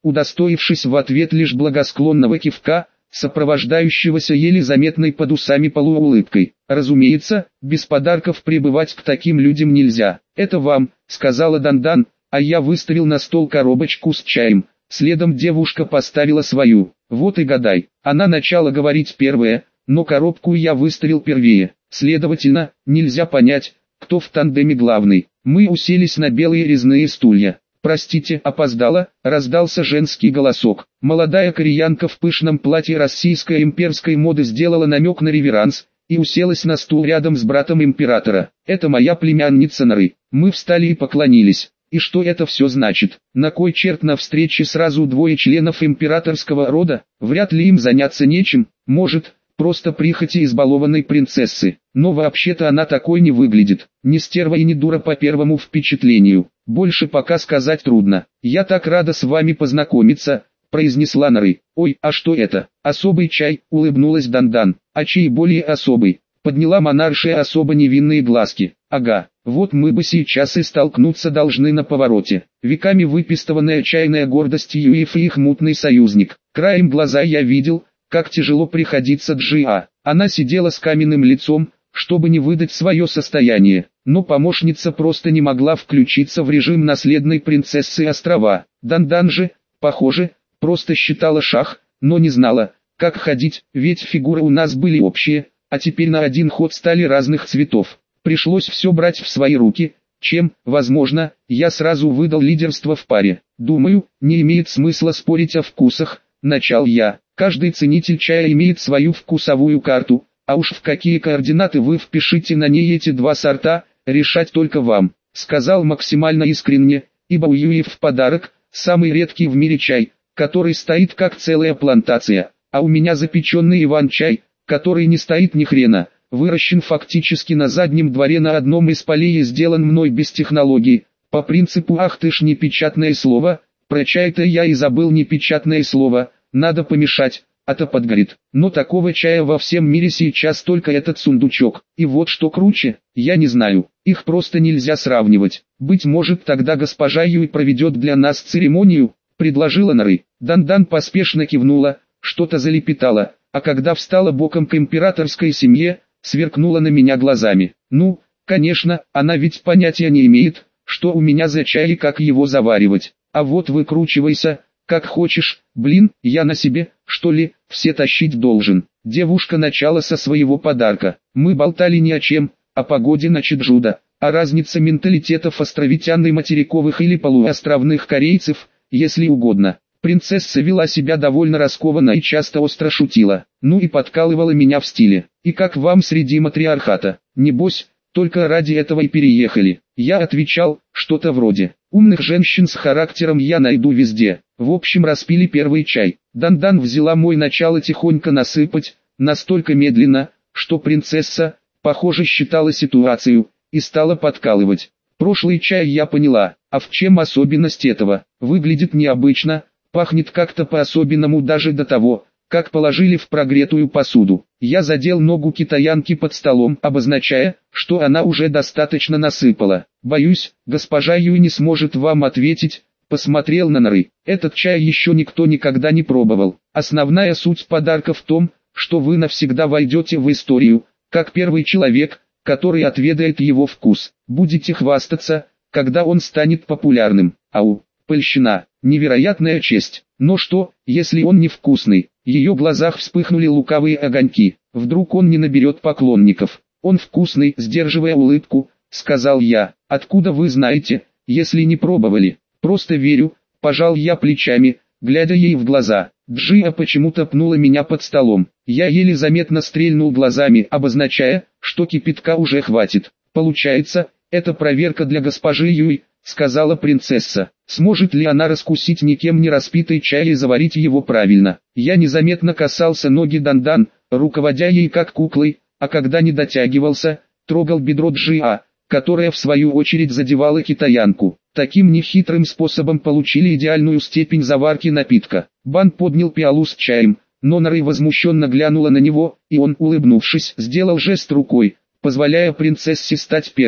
удостоившись в ответ лишь благосклонного кивка, сопровождающегося еле заметной под усами полуулыбкой. «Разумеется, без подарков прибывать к таким людям нельзя. Это вам», — сказала Дандан, а я выставил на стол коробочку с чаем. Следом девушка поставила свою. Вот и гадай. Она начала говорить первая, но коробку я выставил первее. Следовательно, нельзя понять, кто в тандеме главный. Мы уселись на белые резные стулья. «Простите, опоздала», — раздался женский голосок. Молодая кореянка в пышном платье российской имперской моды сделала намек на реверанс и уселась на стул рядом с братом императора. «Это моя племянница Нары». Мы встали и поклонились. И что это все значит? На кой черт на встрече сразу двое членов императорского рода? Вряд ли им заняться нечем, может, просто прихоти избалованной принцессы. Но вообще-то она такой не выглядит. Ни стерва и ни дура по первому впечатлению. Больше пока сказать трудно. «Я так рада с вами познакомиться», — произнесла Нары. «Ой, а что это?» «Особый чай», — улыбнулась Дандан. «А чей более особый?» — подняла монаршая особо невинные глазки. «Ага, вот мы бы сейчас и столкнуться должны на повороте». Веками выпистованная чайная гордость Юев и их мутный союзник. Краем глаза я видел, как тяжело приходится Джиа. Она сидела с каменным лицом, чтобы не выдать свое состояние, но помощница просто не могла включиться в режим наследной принцессы острова. Дандан же, похоже, просто считала шах, но не знала, как ходить, ведь фигуры у нас были общие, а теперь на один ход стали разных цветов. Пришлось все брать в свои руки, чем, возможно, я сразу выдал лидерство в паре. «Думаю, не имеет смысла спорить о вкусах», — начал я. «Каждый ценитель чая имеет свою вкусовую карту, а уж в какие координаты вы впишите на ней эти два сорта, решать только вам», — сказал максимально искренне, ибо у Юев в подарок самый редкий в мире чай, который стоит как целая плантация, а у меня запеченный Иван-чай, который не стоит ни хрена, выращен фактически на заднем дворе на одном из полей и сделан мной без технологий, по принципу «ах ты ж непечатное слово», про чай-то я и забыл непечатное слово, надо помешать, а то подгорит. Но такого чая во всем мире сейчас только этот сундучок. И вот что круче, я не знаю, их просто нельзя сравнивать. Быть может, тогда госпожа Юй проведет для нас церемонию, предложила Нары. Дандан поспешно кивнула, что-то залепетала, а когда встала боком к императорской семье, сверкнула на меня глазами. Ну, конечно, она ведь понятия не имеет, что у меня за чай и как его заваривать. А вот выкручивайся, как хочешь, блин, я на себе, что ли, все тащить должен. Девушка начала со своего подарка. Мы болтали ни о чем, о погоде на Чеджудо, о разнице менталитетов островитян и материковых или полуостровных корейцев, если угодно. Принцесса вела себя довольно раскованно и часто остро шутила, ну и подкалывала меня в стиле. «И как вам среди матриархата? Небось, только ради этого и переехали?» Я отвечал, что-то вроде: «Умных женщин с характером я найду везде». В общем, распили первый чай. Дандан взяла мой начало тихонько насыпать, настолько медленно, что принцесса, похоже, считала ситуацию, и стала подкалывать. Прошлый чай я поняла, а в чем особенность этого? Выглядит необычно, пахнет как-то по-особенному даже до того, как положили в прогретую посуду. Я задел ногу китаянки под столом, обозначая, что она уже достаточно насыпала. «Боюсь, госпожа Юй не сможет вам ответить», — посмотрел на Нары. «Этот чай еще никто никогда не пробовал. Основная суть подарка в том, что вы навсегда войдете в историю, как первый человек, который отведает его вкус. Будете хвастаться, когда он станет популярным». Ау, польщина, невероятная честь. Но что, если он невкусный? В ее глазах вспыхнули лукавые огоньки. Вдруг он не наберет поклонников. «Он вкусный», — сдерживая улыбку, сказал я. «Откуда вы знаете, если не пробовали?» «Просто верю», — пожал я плечами, глядя ей в глаза. Джиа почему-то пнула меня под столом. Я еле заметно стрельнул глазами, обозначая, что кипятка уже хватит. «Получается, это проверка для госпожи Юй», — сказала принцесса. «Сможет ли она раскусить никем не распитый чай и заварить его правильно?» Я незаметно касался ноги Дандан, руководя ей как куклой, а когда не дотягивался, трогал бедро Джиа, которая в свою очередь задевала китаянку. Таким нехитрым способом получили идеальную степень заварки напитка. Бан поднял пиалу с чаем, но Нары возмущенно глянула на него, и он, улыбнувшись, сделал жест рукой, позволяя принцессе стать первой.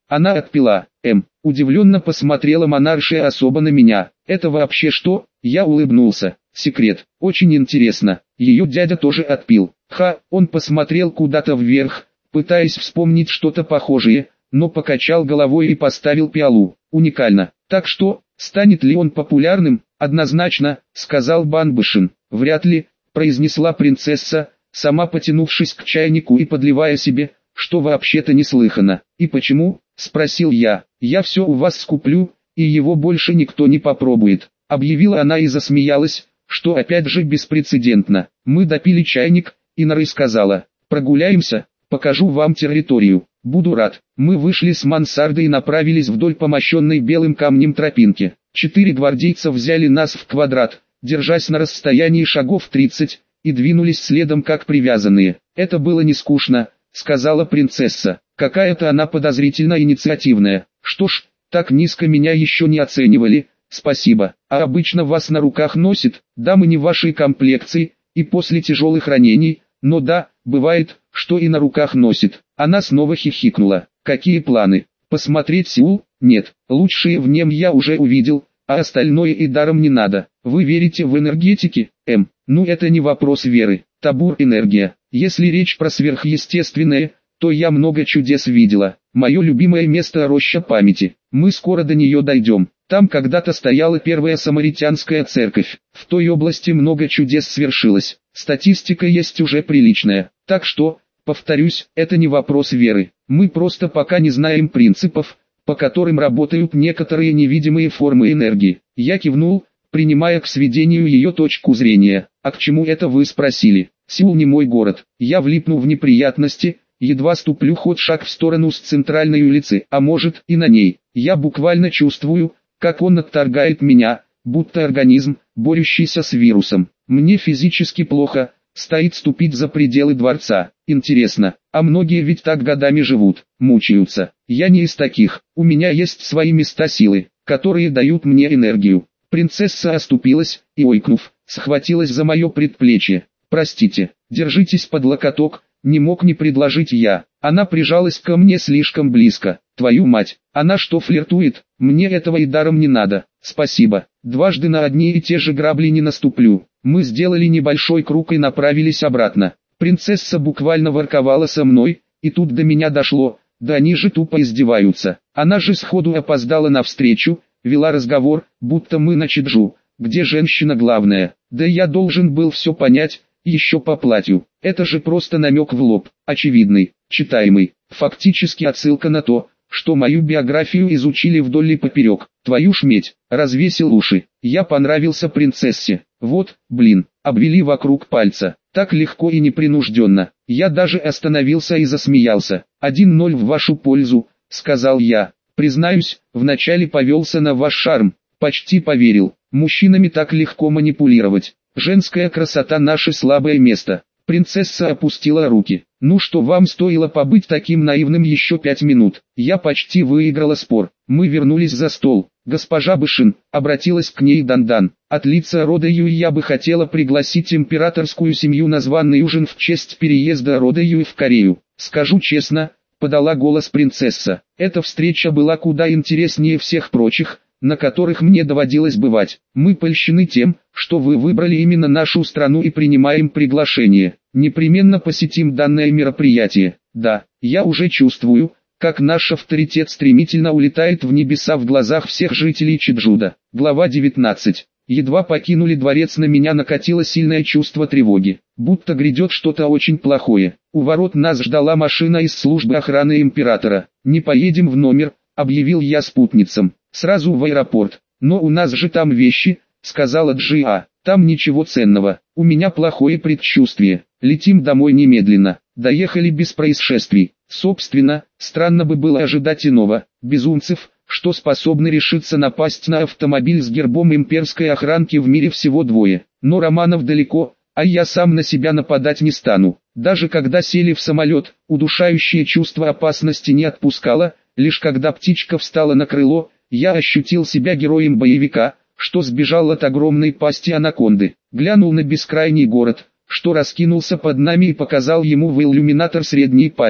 Она отпила. М. Удивленно посмотрела монаршая особо на меня. Это вообще что? Я улыбнулся. Секрет. Очень интересно. Ее дядя тоже отпил. Ха, он посмотрел куда-то вверх, пытаясь вспомнить что-то похожее, но покачал головой и поставил пиалу. Уникально. Так что, станет ли он популярным? Однозначно, сказал Банбышин. Вряд ли, произнесла принцесса, сама потянувшись к чайнику и подливая себе, что вообще-то неслыханно. И почему? Спросил я. Я все у вас скуплю, и его больше никто не попробует. Объявила она и засмеялась, что опять же беспрецедентно. Мы допили чайник, и Норы сказала: прогуляемся, покажу вам территорию. Буду рад. Мы вышли с мансарды и направились вдоль помощенной белым камнем тропинки. Четыре гвардейца взяли нас в квадрат, держась на расстоянии шагов тридцать, и двинулись следом как привязанные. Это было не скучно, сказала принцесса. Какая-то она подозрительно инициативная. Что ж, так низко меня еще не оценивали. Спасибо. А обычно вас на руках носит, дамы не вашей комплекции, и после тяжелых ранений, но да, бывает, что и на руках носит. Она снова хихикнула. Какие планы? Посмотреть Сеул? Нет, лучшие в нем я уже увидел, а остальное и даром не надо. Вы верите в энергетики? М. Ну это не вопрос веры. Табур энергия. Если речь про сверхъестественное, то я много чудес видела. Мое любимое место — роща памяти. Мы скоро до нее дойдем. Там когда-то стояла первая самаритянская церковь. В той области много чудес свершилось. Статистика есть уже приличная. Так что, повторюсь, это не вопрос веры. Мы просто пока не знаем принципов, по которым работают некоторые невидимые формы энергии. Я кивнул, принимая к сведению ее точку зрения. А к чему это вы спросили? Сеул не мой город. Я влипну в неприятности, едва ступлю хоть шаг в сторону с центральной улицы, а может и на ней. Я буквально чувствую, как он отторгает меня, будто организм, борющийся с вирусом. Мне физически плохо, стоит ступить за пределы дворца. Интересно, а многие ведь так годами живут, мучаются. Я не из таких, у меня есть свои места силы, которые дают мне энергию. Принцесса оступилась и, ойкнув, схватилась за мое предплечье. Простите, держитесь под локоток, не мог не предложить я. Она прижалась ко мне слишком близко. Твою мать, она что, флиртует? Мне этого и даром не надо. Спасибо. Дважды на одни и те же грабли не наступлю. Мы сделали небольшой круг и направились обратно. Принцесса буквально ворковала со мной, и тут до меня дошло, да они же тупо издеваются. Она же сходу опоздала навстречу, вела разговор, будто мы на Чеджу, где женщина главная. Да я должен был все понять, еще по платью. Это же просто намек в лоб, очевидный, читаемый, фактически отсылка на то, что мою биографию изучили вдоль и поперек. Твою ж медь, развесил уши. Я понравился принцессе. Вот, блин, обвели вокруг пальца. Так легко и непринужденно. Я даже остановился и засмеялся. один ноль в вашу пользу, сказал я. Признаюсь, вначале повелся на ваш шарм. Почти поверил. Мужчинами так легко манипулировать. Женская красота — наше слабое место. Принцесса опустила руки. Ну что, вам стоило побыть таким наивным еще пять минут. Я почти выиграла спор. Мы вернулись за стол. Госпожа Бышин, обратилась к ней Дандан. От лица рода Юй я бы хотела пригласить императорскую семью на званый ужин в честь переезда рода Юй в Корею. Скажу честно, подала голос принцесса. Эта встреча была куда интереснее всех прочих, на которых мне доводилось бывать. Мы польщены тем, что вы выбрали именно нашу страну и принимаем приглашение. Непременно посетим данное мероприятие. Да, я уже чувствую, как наш авторитет стремительно улетает в небеса в глазах всех жителей Чеджуда. Глава девятнадцать. Едва покинули дворец, на меня накатило сильное чувство тревоги, будто грядет что-то очень плохое. У ворот нас ждала машина из службы охраны императора. «Не поедем в номер», — объявил я спутницам. «Сразу в аэропорт. Но у нас же там вещи», — сказала Джиа. «Там ничего ценного. У меня плохое предчувствие. Летим домой немедленно». Доехали без происшествий. Собственно, странно бы было ожидать иного. Безумцев, что способны решиться напасть на автомобиль с гербом имперской охранки, в мире всего двое. Но Романов далеко, а я сам на себя нападать не стану. Даже когда сели в самолет, удушающее чувство опасности не отпускало. Лишь когда птичка встала на крыло, я ощутил себя героем боевика, что сбежал от огромной пасти анаконды. Глянул на бескрайний город, что раскинулся под нами, и показал ему в иллюминатор средний палец.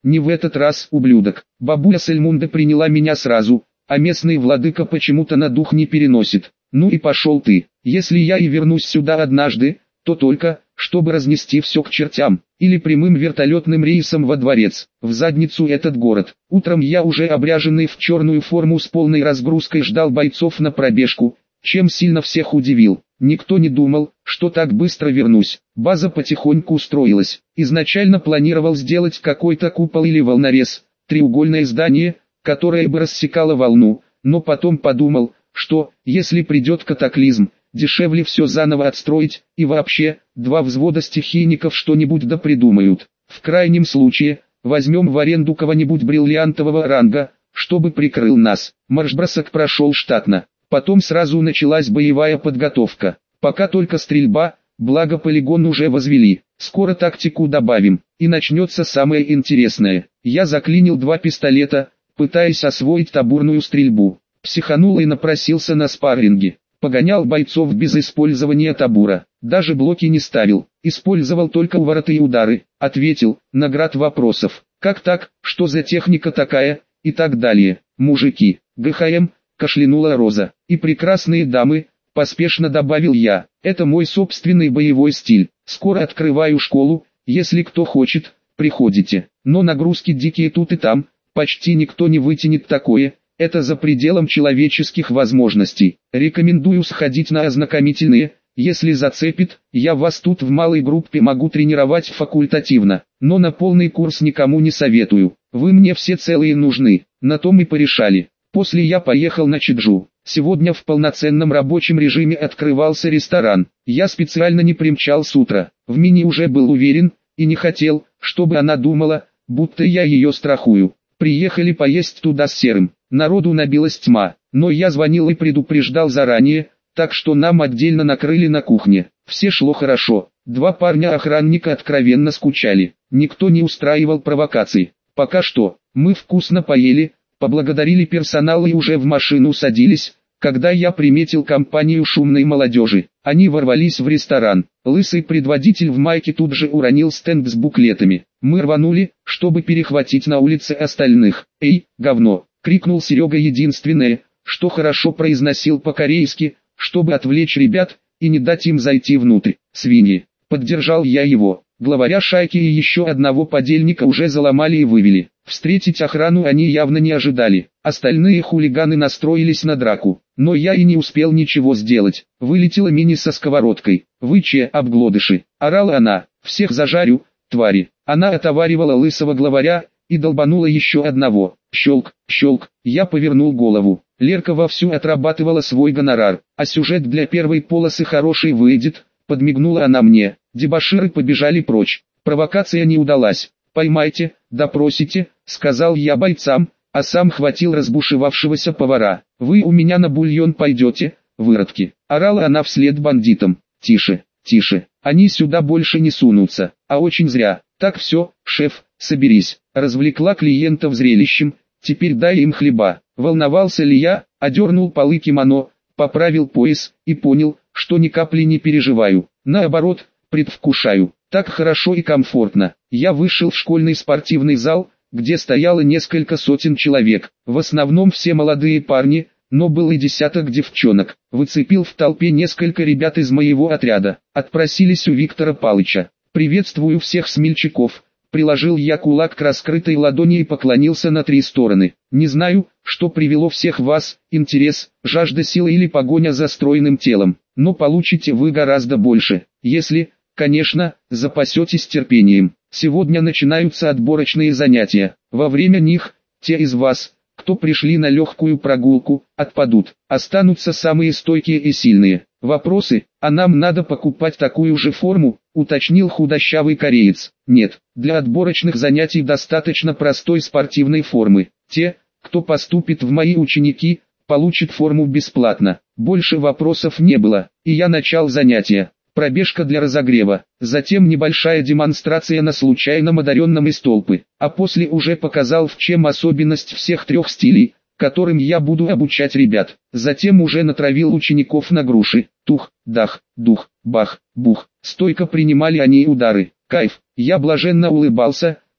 не в этот раз, ублюдок. Бабуля Сельмунда приняла меня сразу, а местный владыка почему-то на дух не переносит. Ну и пошел ты. Если я и вернусь сюда однажды, то только, чтобы разнести все к чертям, или прямым вертолетным рейсом во дворец, в задницу этот город. Утром я уже обряженный в черную форму с полной разгрузкой ждал бойцов на пробежку, чем сильно всех удивил. Никто не думал, что так быстро вернусь. База потихоньку устроилась. Изначально планировал сделать какой-то купол или волнорез, треугольное здание, которое бы рассекало волну, но потом подумал, что, если придет катаклизм, дешевле все заново отстроить, и вообще, два взвода стихийников что-нибудь да придумают. В крайнем случае, возьмем в аренду кого-нибудь бриллиантового ранга, чтобы прикрыл нас. Марш-бросок прошел штатно. Потом сразу началась боевая подготовка. Пока только стрельба, благо полигон уже возвели. Скоро тактику добавим, и начнется самое интересное. Я заклинил два пистолета, пытаясь освоить табурную стрельбу. Психанул и напросился на спарринги. Погонял бойцов без использования табура. Даже блоки не ставил, использовал только увороты и удары. Ответил, наград вопросов. Как так, что за техника такая, и так далее. Мужики, ГХМ, кашлянула Роза. И прекрасные дамы, поспешно добавил я. Это мой собственный боевой стиль. Скоро открываю школу, если кто хочет, приходите. Но нагрузки дикие тут и там, почти никто не вытянет такое. Это за пределом человеческих возможностей. Рекомендую сходить на ознакомительные. Если зацепит, я вас тут в малой группе могу тренировать факультативно. Но на полный курс никому не советую. Вы мне все целые нужны. На том и порешали. После я поехал на Чеджу. Сегодня в полноценном рабочем режиме открывался ресторан. Я специально не примчал с утра. В Мини уже был уверен, и не хотел, чтобы она думала, будто я ее страхую. Приехали поесть туда с Серым. Народу набилась тьма, но я звонил и предупреждал заранее, так что нам отдельно накрыли на кухне. Все шло хорошо. Два парня-охранника откровенно скучали. Никто не устраивал провокаций. Пока что, мы вкусно поели, поблагодарили персонал и уже в машину садились, когда я приметил компанию шумной молодежи. Они ворвались в ресторан. Лысый предводитель в майке тут же уронил стенд с буклетами. Мы рванули, чтобы перехватить на улице остальных. «Эй, говно!» — крикнул Серега единственное, что хорошо произносил по-корейски, чтобы отвлечь ребят и не дать им зайти внутрь. «Свиньи!» — поддержал я его. Главаря шайки и еще одного подельника уже заломали и вывели. Встретить охрану они явно не ожидали. Остальные хулиганы настроились на драку. Но я и не успел ничего сделать. Вылетела Мини со сковородкой. «Вы че, обглодыши?» — орала она. «Всех зажарю, твари!» Она отоваривала лысого главаря и долбанула еще одного. Щелк, щелк, я повернул голову. Лерка вовсю отрабатывала свой гонорар, а сюжет для первой полосы хороший выйдет, подмигнула она мне. Дебоширы побежали прочь. Провокация не удалась. «Поймайте, допросите», — сказал я бойцам, а сам хватил разбушевавшегося повара. «Вы у меня на бульон пойдете, выродки», — орала она вслед бандитам. «Тише, тише, они сюда больше не сунутся, а очень зря. Так все, шеф, соберись». Развлекла клиентов зрелищем, теперь дай им хлеба. Волновался ли я, одернул полы кимоно, поправил пояс и понял, что ни капли не переживаю. Наоборот, предвкушаю. Так хорошо и комфортно. Я вышел в школьный спортивный зал, где стояло несколько сотен человек. В основном все молодые парни, но был и десяток девчонок. Выцепил в толпе несколько ребят из моего отряда. Отпросились у Виктора Палыча. «Приветствую всех смельчаков». Приложил я кулак к раскрытой ладони и поклонился на три стороны. «Не знаю, что привело всех вас, интерес, жажда силы или погоня за стройным телом, но получите вы гораздо больше, если, конечно, запасетесь терпением. Сегодня начинаются отборочные занятия. Во время них, те из вас, кто пришли на легкую прогулку, отпадут. Останутся самые стойкие и сильные. Вопросы, а нам надо покупать такую же форму?» — уточнил худощавый кореец. «Нет, для отборочных занятий достаточно простой спортивной формы. Те, кто поступит в мои ученики, получат форму бесплатно». Больше вопросов не было, и я начал занятия. Пробежка для разогрева, затем небольшая демонстрация на случайном одаренном из толпы, а после уже показал, в чем особенность всех трех стилей, которым я буду обучать ребят. Затем уже натравил учеников на груши. Тух, дах, дух, бах, бух. Стойко принимали они удары. Кайф. Я блаженно улыбался,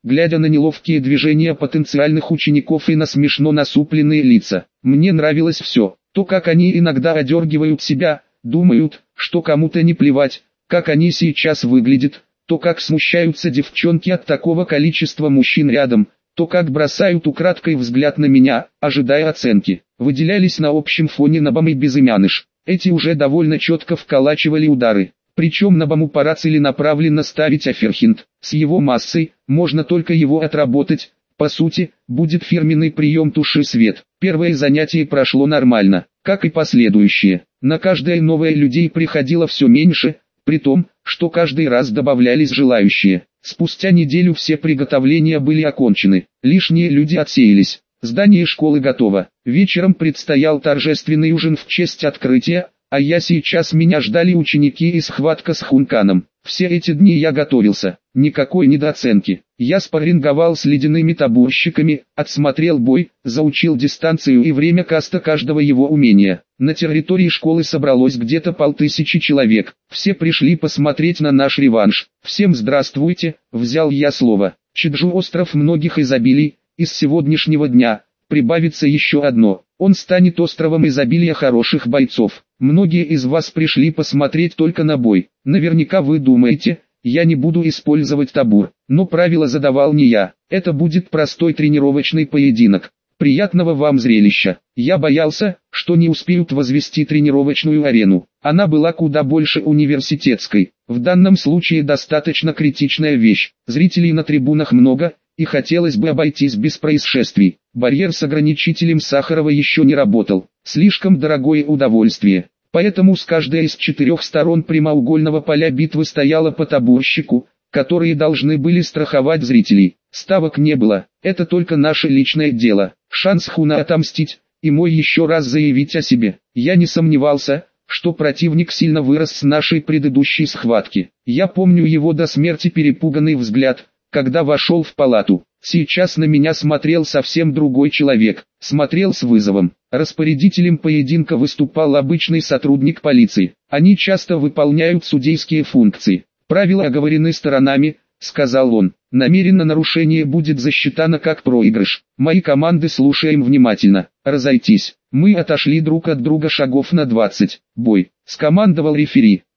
глядя на неловкие движения потенциальных учеников и на смешно насупленные лица. Мне нравилось все, то как они иногда одергивают себя, думают, что кому-то не плевать, как они сейчас выглядят, то как смущаются девчонки от такого количества мужчин рядом, то как бросают украдкой взгляд на меня, ожидая оценки. Выделялись на общем фоне Набам и Безымяныш. Эти уже довольно четко вколачивали удары. Причем Набаму пора целенаправленно ставить оферхенд. С его массой, можно только его отработать. По сути, будет фирменный прием «туши свет». Первое занятие прошло нормально, как и последующие. На каждое новое людей приходило все меньше, при том, что каждый раз добавлялись желающие. Спустя неделю все приготовления были окончены, лишние люди отсеялись. Здание школы готово. Вечером предстоял торжественный ужин в честь открытия, а я сейчас меня ждали ученики и схватка с Хунканом. Все эти дни я готовился, никакой недооценки. Я спарринговал с ледяными табурщиками, отсмотрел бой, заучил дистанцию и время каста каждого его умения. На территории школы собралось где-то полтысячи человек. Все пришли посмотреть на наш реванш. Всем здравствуйте, взял я слово. Чеджу остров многих изобилий, из сегодняшнего дня прибавится еще одно. Он станет островом изобилия хороших бойцов. Многие из вас пришли посмотреть только на бой. Наверняка вы думаете, я не буду использовать табур. Но правила задавал не я. Это будет простой тренировочный поединок. Приятного вам зрелища. Я боялся, что не успеют возвести тренировочную арену. Она была куда больше университетской. В данном случае достаточно критичная вещь. Зрителей на трибунах много, и хотелось бы обойтись без происшествий. Барьер с ограничителем Сахарова еще не работал. Слишком дорогое удовольствие. Поэтому с каждой из четырех сторон прямоугольного поля битвы стояло по табурщику, которые должны были страховать зрителей. Ставок не было, это только наше личное дело. Шанс Хуна отомстить, и мой еще раз заявить о себе. Я не сомневался, что противник сильно вырос с нашей предыдущей схватки. Я помню его до смерти перепуганный взгляд, когда вошел в палату. Сейчас на меня смотрел совсем другой человек, смотрел с вызовом. Распорядителем поединка выступал обычный сотрудник полиции. Они часто выполняют судейские функции. Правила оговорены сторонами, сказал он. Намеренно нарушение будет засчитано как проигрыш. Мои команды слушаем внимательно. Разойтись. Мы отошли друг от друга шагов на двадцать. Бой. Скомандовал рефери.